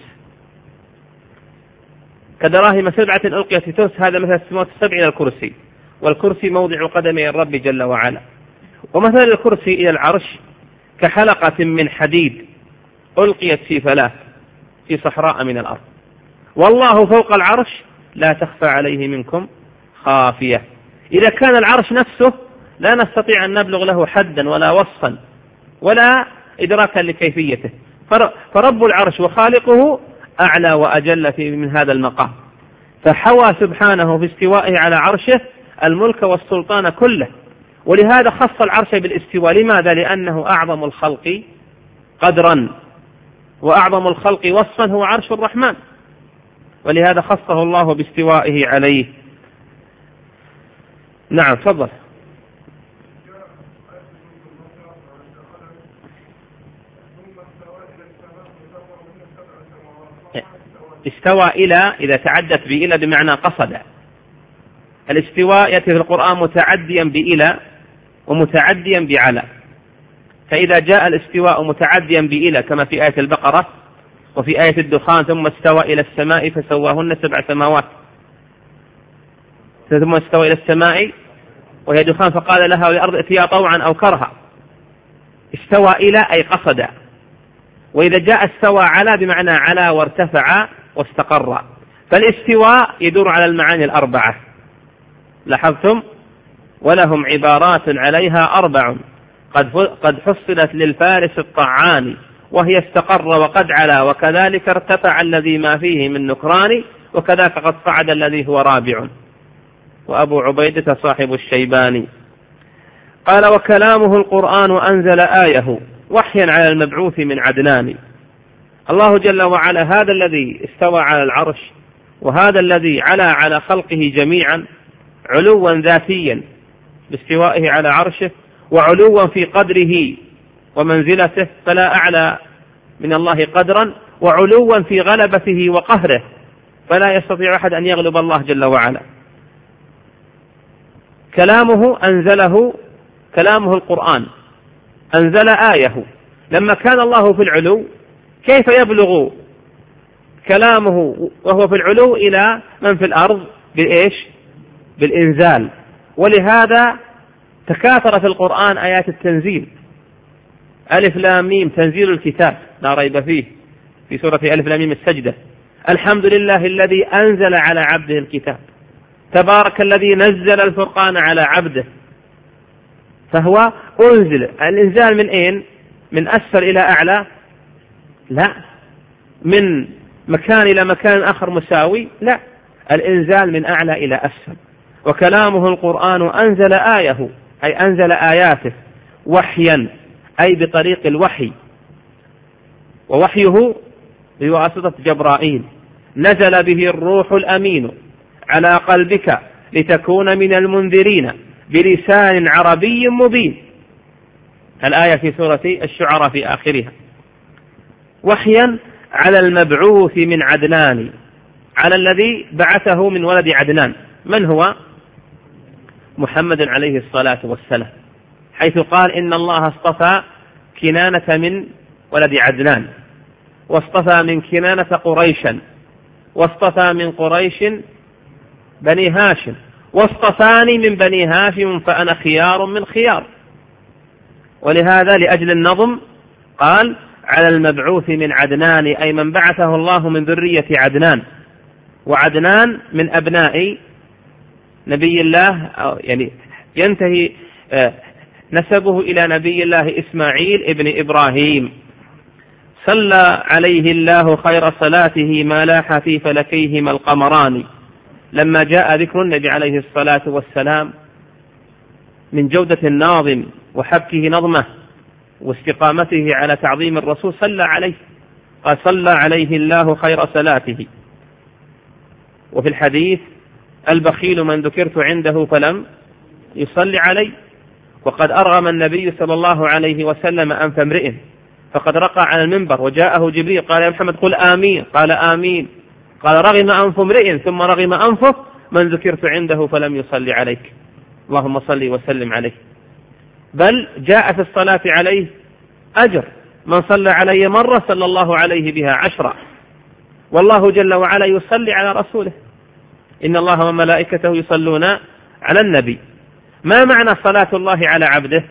كدراهم سبعة ألقيت في ترس، هذا مثل السماوات السبع إلى الكرسي، والكرسي موضع قدمي الرب جل وعلا. ومثل الكرسي إلى العرش كحلقة من حديد ألقيت في فلاة في صحراء من الأرض، والله فوق العرش لا تخفى عليه منكم خافية. إذا كان العرش نفسه لا نستطيع أن نبلغ له حدا ولا وصفا ولا إدراكا لكيفيته، فرب العرش وخالقه أعلى وأجل في من هذا المقام، فحوى سبحانه في استوائه على عرشه الملك والسلطان كله. ولهذا خص العرش بالاستواء. لماذا؟ لأنه أعظم الخلق قدرا وأعظم الخلق وصفا هو عرش الرحمن، ولهذا خصه الله باستوائه عليه. نعم تفضل. استوى إلى إذا تعدت بإلى بمعنى قصد. الاستواء يأتي في القرآن متعديا بإلى ومتعديا بعلى، فإذا جاء الاستواء متعديا بإلى كما في آية البقرة وفي آية الدخان: ثم استوى إلى السماء فسواهن سبع سماوات، ثم استوى إلى السماء وهي دخان فقال لها والأرض ائتيا طوعا أو كرها. استوى إلى أي قصد. وإذا جاء استوى على بمعنى على وارتفع واستقر. فالاستواء يدور على المعاني الأربعة، لاحظتم؟ ولهم عبارات عليها أربع قد حصلت للفارس الطعان، وهي استقر وقد علا، وكذلك ارتفع الذي ما فيه من نكران، وكذاك قد صعد الذي هو رابع. وأبو عبيدة صاحب الشيباني قال: وكلامه القرآن أنزل آيه وحيا على المبعوث من عدنان. الله جل وعلا هذا الذي استوى على العرش، وهذا الذي علا على خلقه جميعا علوا ذاتيا باستوائه على عرشه، وعلوا في قدره ومنزلته، فلا أعلى من الله قدرا، وعلوا في غلبته وقهره، فلا يستطيع أحد أن يغلب الله جل وعلا. كلامه أنزله، كلامه القرآن أنزل آيه. لما كان الله في العلو كيف يبلغ كلامه وهو في العلو إلى من في الأرض؟ بإيش؟ بالإنزال. ولهذا تكاثر في القرآن آيات التنزيل. ألف لام ميم تنزيل الكتاب لا ريب فيه في سورة ألف لام ميم السجدة. الحمد لله الذي أنزل على عبده الكتاب، تبارك الذي نزل الفرقان على عبده. فهو أنزل. الإنزال من أين؟ من أسفل إلى أعلى؟ لا. من مكان إلى مكان آخر مساوي؟ لا. الإنزال من أعلى إلى أسفل. وكلامه القرآن أنزل آيه أي أنزل آياته وحيا أي بطريق الوحي، ووحيه بواسطة جبرائيل. نزل به الروح الأمين على قلبك لتكون من المنذرين بلسان عربي مبين. الآية في سورة الشعراء في آخرها. وحيا على المبعوث من عدنان، على الذي بعثه من ولد عدنان. من هو؟ محمد عليه الصلاة والسلام، حيث قال: إن الله اصطفى كنانة من ولد عدنان، واصطفى من كنانة قريشا، واصطفى من قريش بني هاشم، واصطفاني من بني هاشم فأنا خيار من خيار. ولهذا لأجل النظم قال على المبعوث من عدنان، أي من بعثه الله من ذرية عدنان، وعدنان من أبناء نبي الله، يعني ينتهي نسبه إلى نبي الله إسماعيل ابن إبراهيم. صلى عليه الله خير صلاته ما لاح في فلكيهما القمران. لما جاء ذكر النبي عليه الصلاة والسلام من جودة الناظم وحبكه نظمه واستقامته على تعظيم الرسول صلى عليه، قال صلى عليه الله خير صلاته. وفي الحديث البخيل من ذكرت عنده فلم يصلي علي. وقد أرغم النبي صلى الله عليه وسلم أنف امرئ فقد رقى على المنبر وجاءه جبريل قال يا محمد قل آمين، قال آمين، قال رغم أنف امرئ ثم رغم أنفه من ذكرت عنده فلم يصلي عليك، اللهم صل وسلم عليه. بل جاء في الصلاة عليه أجر، من صلى علي مرة صلى الله عليه بها عشرة. والله جل وعلا يصلي على رسوله، إن الله وملائكته يصلون على النبي. ما معنى صلاة الله على عبده؟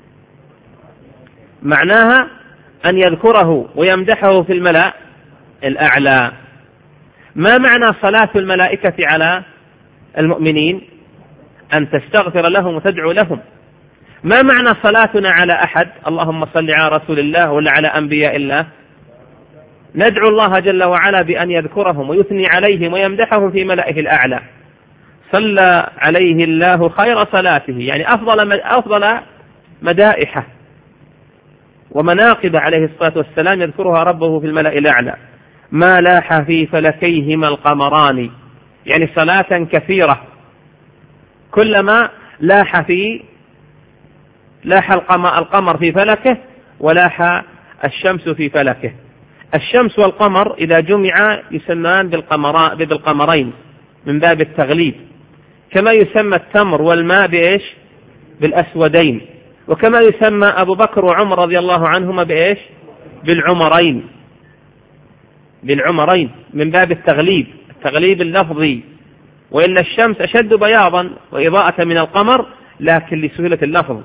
معناها أن يذكره ويمدحه في الملأ الأعلى. ما معنى صلاة الملائكة على المؤمنين؟ أن تستغفر لهم وتدعو لهم. ما معنى صلاتنا على أحد؟ اللهم صل على رسول الله ولا على أنبياء الله؟ ندعو الله جل وعلا بأن يذكرهم ويثني عليهم ويمدحهم في ملائه الأعلى. صلى عليه الله خير صلاته، يعني أفضل أفضل مدائحه ومناقب عليه الصلاة والسلام يذكرها ربه في الملأ الأعلى. ما لاح في فلكيهما القمران، يعني صلاة كثيرة كلما لاح في لاح القمر في فلكه ولاح الشمس في فلكه. الشمس والقمر إذا جمعا يسمى بالقمرين من باب التغليب، كما يسمى التمر والماء بإيش؟ بالأسودين. وكما يسمى أبو بكر وعمر رضي الله عنهما بإيش؟ بالعمرين بالعمرين من باب التغليب، التغليب اللفظي. وإلا الشمس أشد بياضا وإضاءة من القمر لكن لسهولة اللفظ.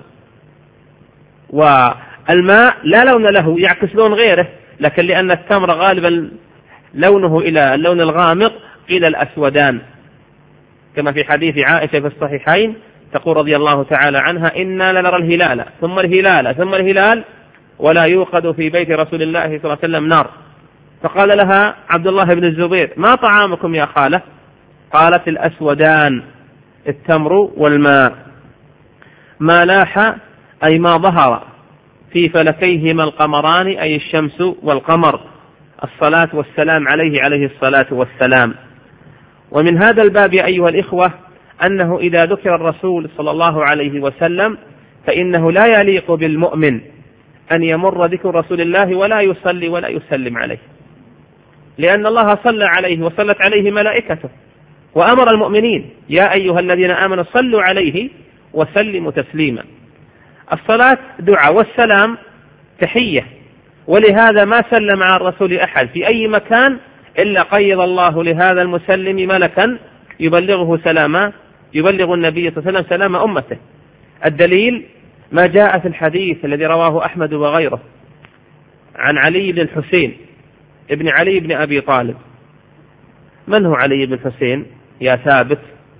والماء لا لون له، يعكس لون غيره، لكن لأن التمر غالبا لونه إلى اللون الغامق قيل الأسودان، كما في حديث عائشة في الصحيحين تقول رضي الله تعالى عنها إنا لنرى الهلال ثم الهلال ثم الهلال ولا يوقد في بيت رسول الله صلى الله عليه وسلم نار. فقال لها عبد الله بن الزبير ما طعامكم يا خالة؟ قالت الأسودان التمر والماء. ما لاح أي ما ظهر في فلكيهما القمران، أي الشمس والقمر، الصلاة والسلام عليه عليه الصلاة والسلام. ومن هذا الباب أيها الإخوة أنه إذا ذكر الرسول صلى الله عليه وسلم فإنه لا يليق بالمؤمن أن يمر ذكر رسول الله ولا يصلي ولا يسلم عليه، لأن الله صلى عليه وصلت عليه ملائكته وأمر المؤمنين يا أيها الذين آمنوا صلوا عليه وسلموا تسليما. الصلاة دعاء والسلام تحية، ولهذا ما سلم على الرسول أحد في أي مكان إلا قيض الله لهذا المسلم ملكا يبلغه سلاما يبلغ النبي صلى الله عليه وسلم سلام أمته. الدليل ما جاء في الحديث الذي رواه أحمد وغيره عن علي بن الحسين ابن علي بن أبي طالب. من هو علي بن الحسين يا ثابت؟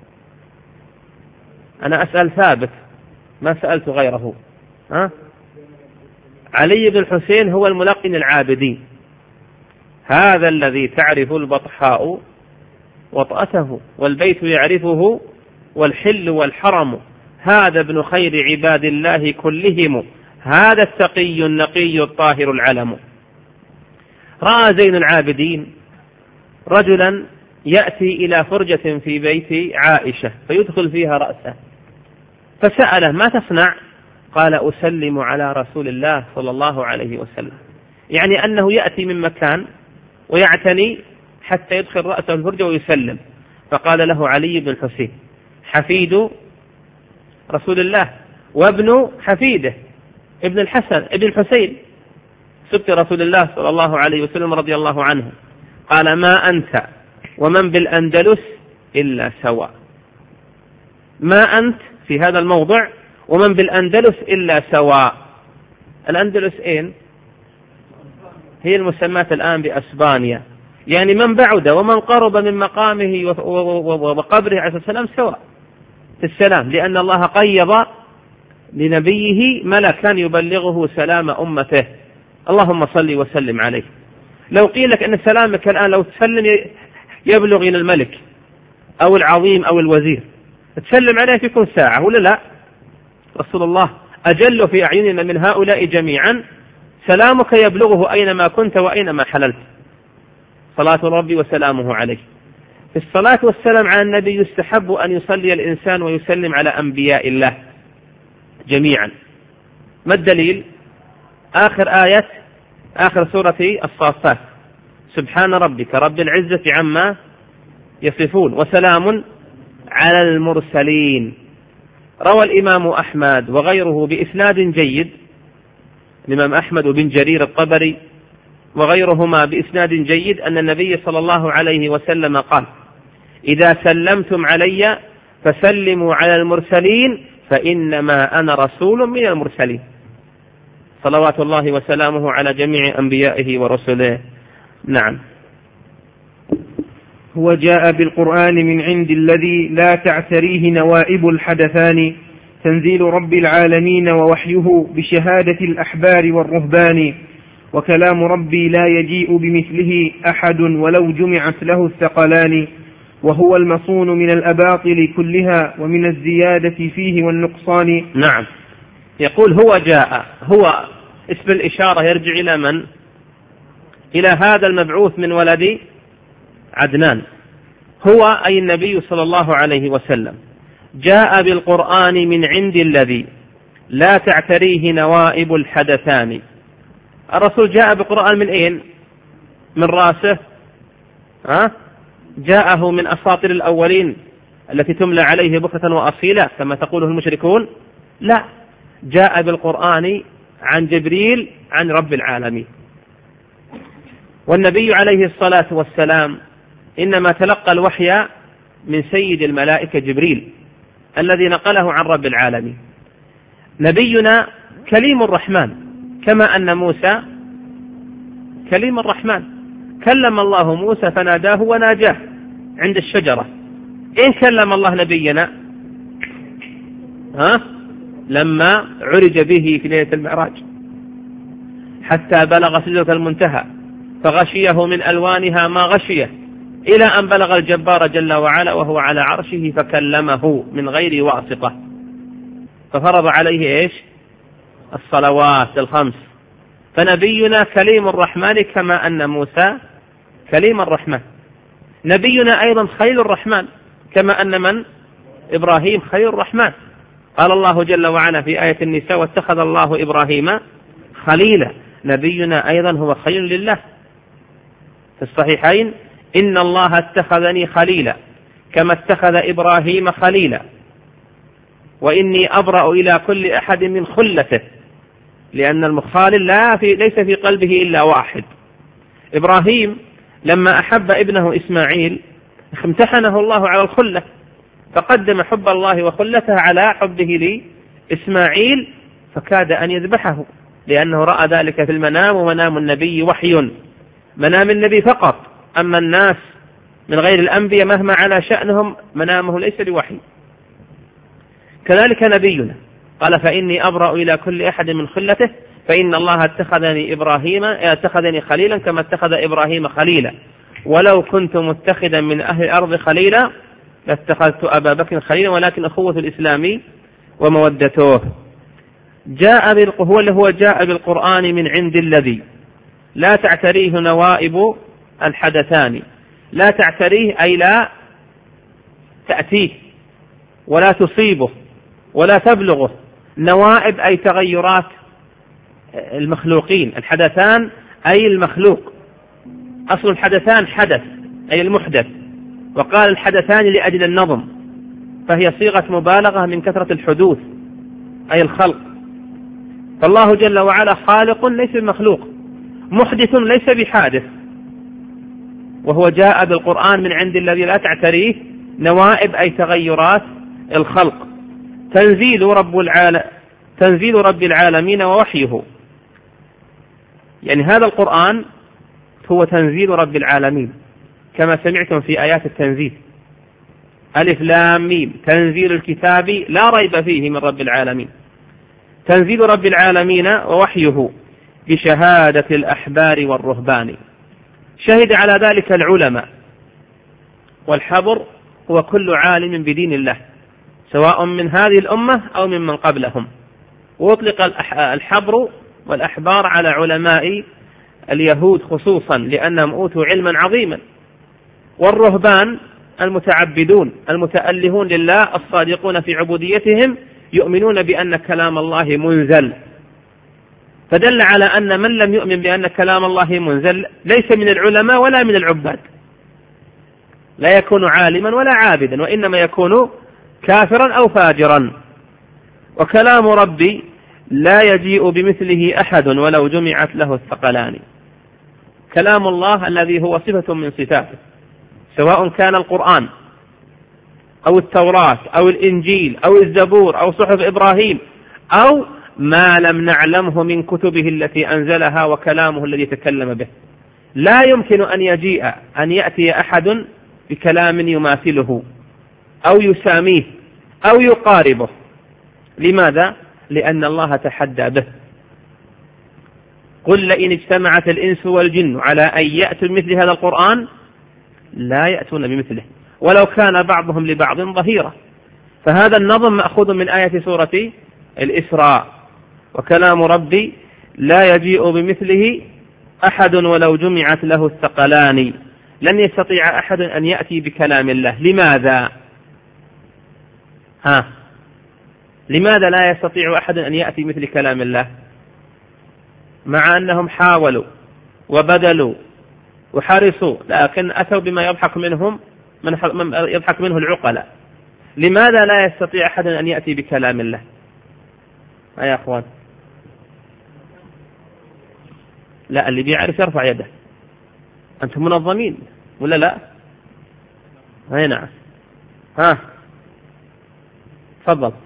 أنا أسأل ثابت ما سألت غيره. ها؟ علي بن الحسين هو الملقن العابدين، هذا الذي تعرف البطحاء وطأته والبيت يعرفه والحل والحرم، هذا ابن خير عباد الله كلهم، هذا التقي النقي الطاهر العلم. رأى زين العابدين رجلا يأتي إلى فرجة في بيت عائشة فيدخل فيها رأسه، فسأله ما تصنع؟ قال أسلم على رسول الله صلى الله عليه وسلم، يعني أنه يأتي من مكان ويعتني حتى يدخل رأسه الفرجة ويسلم. فقال له علي بن الحسين حفيد رسول الله وابن حفيده ابن الحسن ابن الحسين سبط رسول الله صلى الله عليه وسلم رضي الله عنه. قال ما أنت ومن بالأندلس إلا سواء، ما أنت في هذا الموضع ومن بالأندلس إلا سواء، الأندلس إين هي المسمات الآن بأسبانيا، يعني من بعد ومن قرب من مقامه وقبره عليه السلام سواء في السلام، لأن الله قيض لنبيه ملكا يبلغه سلام أمته. اللهم صل وسلم عليه. لو قيل لك أن سلامك الآن لو تسلم يبلغ إلى الملك أو العظيم أو الوزير، تسلم عليه في كل ساعة ولا لا؟ رسول الله أجل في أعيننا من هؤلاء جميعا، سلامك يبلغه أينما كنت وأينما حللت، صلاة ربي وسلامه عليه. في الصلاة والسلام على النبي يستحب أن يصلي الإنسان ويسلم على أنبياء الله جميعا. ما الدليل؟ آخر آية آخر سورة الصافات: سبحان ربك رب العزة عما يصفون وسلام على المرسلين. روى الإمام أحمد وغيره بإسناد جيد، الإمام أحمد وبن جرير الطبري وغيرهما بإسناد جيد، أن النبي صلى الله عليه وسلم قال: إذا سلمتم علي فسلموا على المرسلين فإنما أنا رسول من المرسلين. صلوات الله وسلامه على جميع أنبيائه ورسله. نعم. هو جاء بالقرآن من عند الذي لا تعتريه نوائب الحدثان، تنزيل رب العالمين ووحيه بشهادة الأحبار والرهبان، وكلام ربي لا يجيء بمثله أحد ولو جمعت له الثقلان، وهو المصون من الأباطل كلها ومن الزيادة فيه والنقصان. نعم. يقول هو جاء، هو اسم الإشارة يرجع إلى من؟ إلى هذا المبعوث من ولد عدنان، هو أي النبي صلى الله عليه وسلم جاء بالقرآن من عند الذي لا تعتريه نوائب الحدثان. الرسول جاء بالقرآن من أين؟ من راسه؟ ها؟ جاءه من أساطير الأولين التي تملى عليه بكرة وأصيلا كما تقوله المشركون؟ لا، جاء بالقرآن عن جبريل عن رب العالمين. والنبي عليه الصلاة والسلام إنما تلقى الوحي من سيد الملائكة جبريل الذي نقله عن رب العالمين. نبينا كليم الرحمن، كما أن موسى كليم الرحمن، كلم الله موسى فناداه وناجاه عند الشجرة. إن كلم الله نبينا ها لما عرج به في ليلة المعراج حتى بلغ سدرة المنتهى فغشيه من ألوانها ما غشيه، إلى أن بلغ الجبار جل وعلا وهو على عرشه فكلمه من غير واسطة، ففرض عليه إيش؟ الصلوات الخمس. فنبينا كليم الرحمن كما أن موسى كليم الرحمن. نبينا أيضا خليل الرحمن كما أن من؟ إبراهيم خليل الرحمن. قال الله جل وعلا في آية النساء: واتخذ الله إبراهيم خليلا. نبينا أيضا هو خليل لله في الصحيحين: إن الله اتخذني خليلا كما اتخذ إبراهيم خليلا، وإني أبرأ إلى كل أحد من خلته، لأن المخالل لا في ليس في قلبه إلا واحد. إبراهيم لما أحب ابنه إسماعيل امتحنه الله على الخلة، فقدم حب الله وخلته على حبه لإسماعيل فكاد أن يذبحه، لأنه رأى ذلك في المنام، ومنام النبي وحي، منام النبي فقط، أما الناس من غير الأنبياء مهما على شأنهم منامه ليس بوحي. كذلك نبينا قال: فإني أبرأ إلى كل أحد من خلته، فإن الله اتخذني إبراهيم اتخذني خليلا كما اتخذ إبراهيم خليلا، ولو كنت متخذا من أهل الأرض خليلا لاتخذت أبا بكر خليلا، ولكن أخوة الإسلام ومودته. جاء هو اللي هو جاء بالقرآن من عند الذي لا تعتريه نوائب الحدثان. لا تعتريه أي لا تأتيه ولا تصيبه ولا تبلغه. نوائب أي تغيرات المخلوقين. الحدثان أي المخلوق، أصل الحدثان حدث أي المحدث، وقال الحدثان لأجل النظم، فهي صيغة مبالغة من كثرة الحدوث أي الخلق. فالله جل وعلا خالق ليس بمخلوق، محدث ليس بحادث. وهو جاء بالقرآن من عند الذي لا تعتريه نوائب أي تغيرات الخلق. تنزيل رب العالم تنزيل رب العالمين ووحيه يعني هذا القرآن هو تنزيل رب العالمين كما سمعتم في آيات التنزيل، ألف لام ميم تنزيل الكتاب لا ريب فيه من رب العالمين. تنزيل رب العالمين ووحيه بشهادة الأحبار والرهبان، شهد على ذلك العلماء، والحبر هو كل عالم بدين الله سواء من هذه الأمة أو ممن قبلهم، وأطلق الحبر والأحبار على علماء اليهود خصوصا لأنهم أوتوا علما عظيما، والرهبان المتعبدون المتألهون لله الصادقون في عبوديتهم يؤمنون بأن كلام الله منزل، فدل على أن من لم يؤمن بأن كلام الله منزل ليس من العلماء ولا من العباد، لا يكون عالما ولا عابدا، وإنما يكون كافرا أو فاجرا. وكلام ربي لا يجيء بمثله أحد ولو جمعت له الثقلان. كلام الله الذي هو صفة من صفاته، سواء كان القرآن أو التوراة أو الإنجيل أو الزبور أو صحف إبراهيم أو ما لم نعلمه من كتبه التي أنزلها وكلامه الذي تكلم به، لا يمكن أن يجيء أن يأتي أحد بكلام يماثله أو يساميه أو يقاربه. لماذا؟ لأن الله تحدى به. قل لئن اجتمعت الإنس والجن على أن يأتوا بمثل هذا القرآن لا يأتون بمثله ولو كان بعضهم لبعض ظهيرا. فهذا النظم مأخوذ من آية سورة الإسراء: وكلام ربي لا يجيء بمثله أحد ولو جمعت له الثقلان. لن يستطيع أحد أن يأتي بكلام الله. لماذا؟ ها لماذا لا يستطيع أحد أن يأتي مثل كلام الله مع أنهم حاولوا وبذلوا وحرصوا، لكن أتوا بما يضحك منهم من يضحك منه العقلاء؟ لماذا لا يستطيع أحد أن يأتي بكلام الله؟ يا أخوان، لا، اللي بيعرف يرفع يده. أنتم منظمين ولا لا؟ أي نعم. ها تفضل.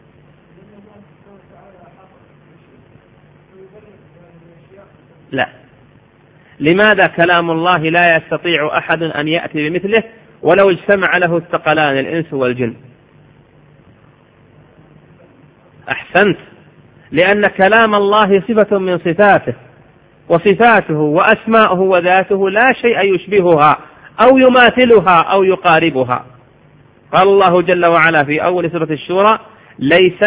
لا، لماذا كلام الله لا يستطيع أحد أن يأتي بمثله ولو اجتمع له الثقلان الإنس والجن؟ أحسنت، لأن كلام الله صفة من صفاته، وصفاته وأسماؤه وذاته لا شيء يشبهها أو يماثلها أو يقاربها. قال الله جل وعلا في أول سورة الشورى: ليس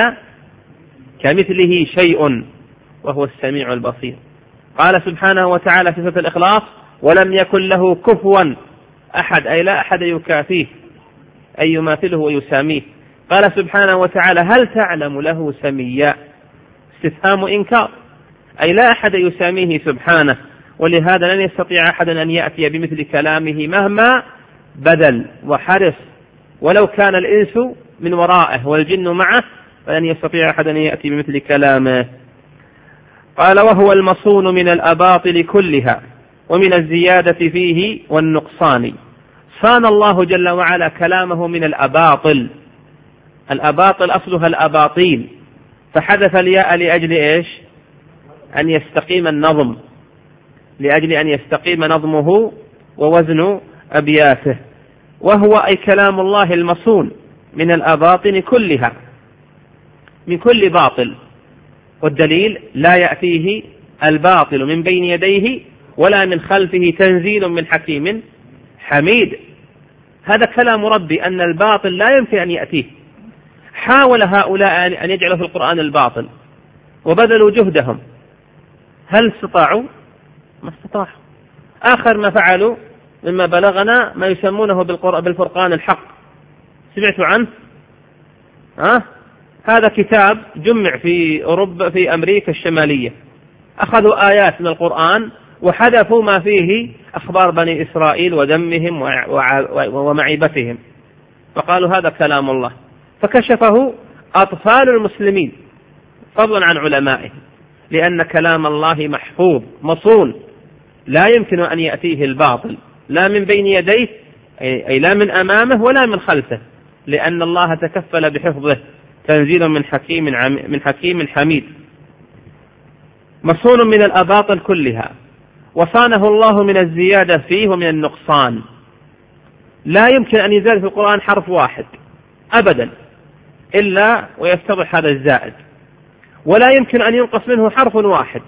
كمثله شيء وهو السميع البصير. قال سبحانه وتعالى في سورة الإخلاص: ولم يكن له كفوا أحد، أي لا أحد يكافيه أي يماثله ويساميه. قال سبحانه وتعالى: هل تعلم له سميا؟ استفهام إنكار، أي لا أحد يساميه سبحانه، ولهذا لن يستطيع أحد أن يأتي بمثل كلامه مهما بذل وحرص، ولو كان الإنس من ورائه والجن معه فلن يستطيع أحد أن يأتي بمثل كلامه. قال: وهو المصون من الأباطل كلها ومن الزيادة فيه والنقصان. صان الله جل وعلا كلامه من الأباطل. الأباطل أصلها الأباطيل، فحذف الياء لأجل إيش؟ أن يستقيم النظم، لأجل أن يستقيم نظمه ووزن أبياته. وهو أي كلام الله المصون من الأباطل كلها، من كل باطل. والدليل: لا يأتيه الباطل من بين يديه ولا من خلفه تنزيل من حكيم حميد. هذا كلام ربي أن الباطل لا يمكن أن يأتيه. حاول هؤلاء أن يجعلوا في القرآن الباطل وبذلوا جهدهم، هل استطاعوا؟ ما استطاعوا. آخر ما فعلوا مما بلغنا ما يسمونه بالفرقان الحق، سمعتوا عنه؟ أه؟ هذا كتاب جمع في أوروبا في أمريكا الشمالية، أخذوا آيات من القرآن وحذفوا ما فيه أخبار بني إسرائيل ودمهم ومعيبتهم، فقالوا هذا كلام الله، فكشفه أطفال المسلمين فضلا عن علمائهم، لأن كلام الله محفوظ مصون لا يمكن أن يأتيه الباطل، لا من بين يديه أي لا من أمامه ولا من خلفه، لأن الله تكفل بحفظه، تنزيل من حكيم من حكيم حميد. مصون من الأباطل كلها، وصانه الله من الزيادة فيه ومن النقصان. لا يمكن أن يزاد في القرآن حرف واحد أبدا إلا ويفتضح هذا الزائد، ولا يمكن أن ينقص منه حرف واحد،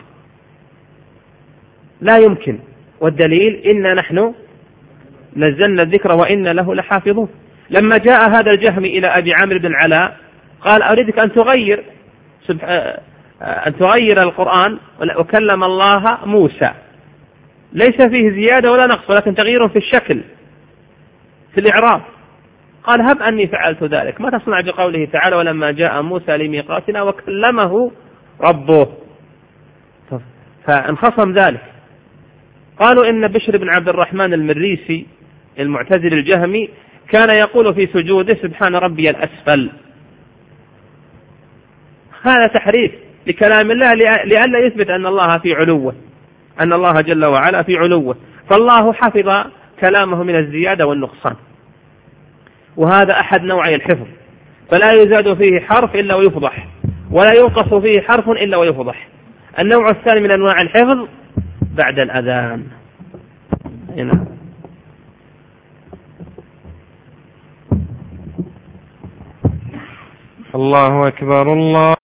لا يمكن. والدليل إنا نحن نزلنا الذكر وإنا له لحافظون. لما جاء هذا الجهم إلى أبي عامر بن العلاء قال أريدك أن تغير أن تغير القرآن، وكلم الله موسى، ليس فيه زيادة ولا نقص ولكن تغيير في الشكل في الإعراب. قال هب أني فعلت ذلك، ما تصنع بقوله تعالى ولما جاء موسى لميقاتنا وكلمه ربه، فانخصم ذلك. قالوا إن بشر بن عبد الرحمن المريسي المعتزل الجهمي كان يقول في سجوده سبحان ربي الأسفل. هذا تحريف لكلام الله لئلا يثبت أن الله في علوه، أن الله جل وعلا في علوه، فالله حفظ كلامه من الزيادة والنقصان، وهذا أحد نوعي الحفظ، فلا يزاد فيه حرف إلا ويفضح، ولا ينقص فيه حرف إلا ويفضح. النوع الثاني من أنواع الحفظ بعد الأذان. هنا الله أكبر الله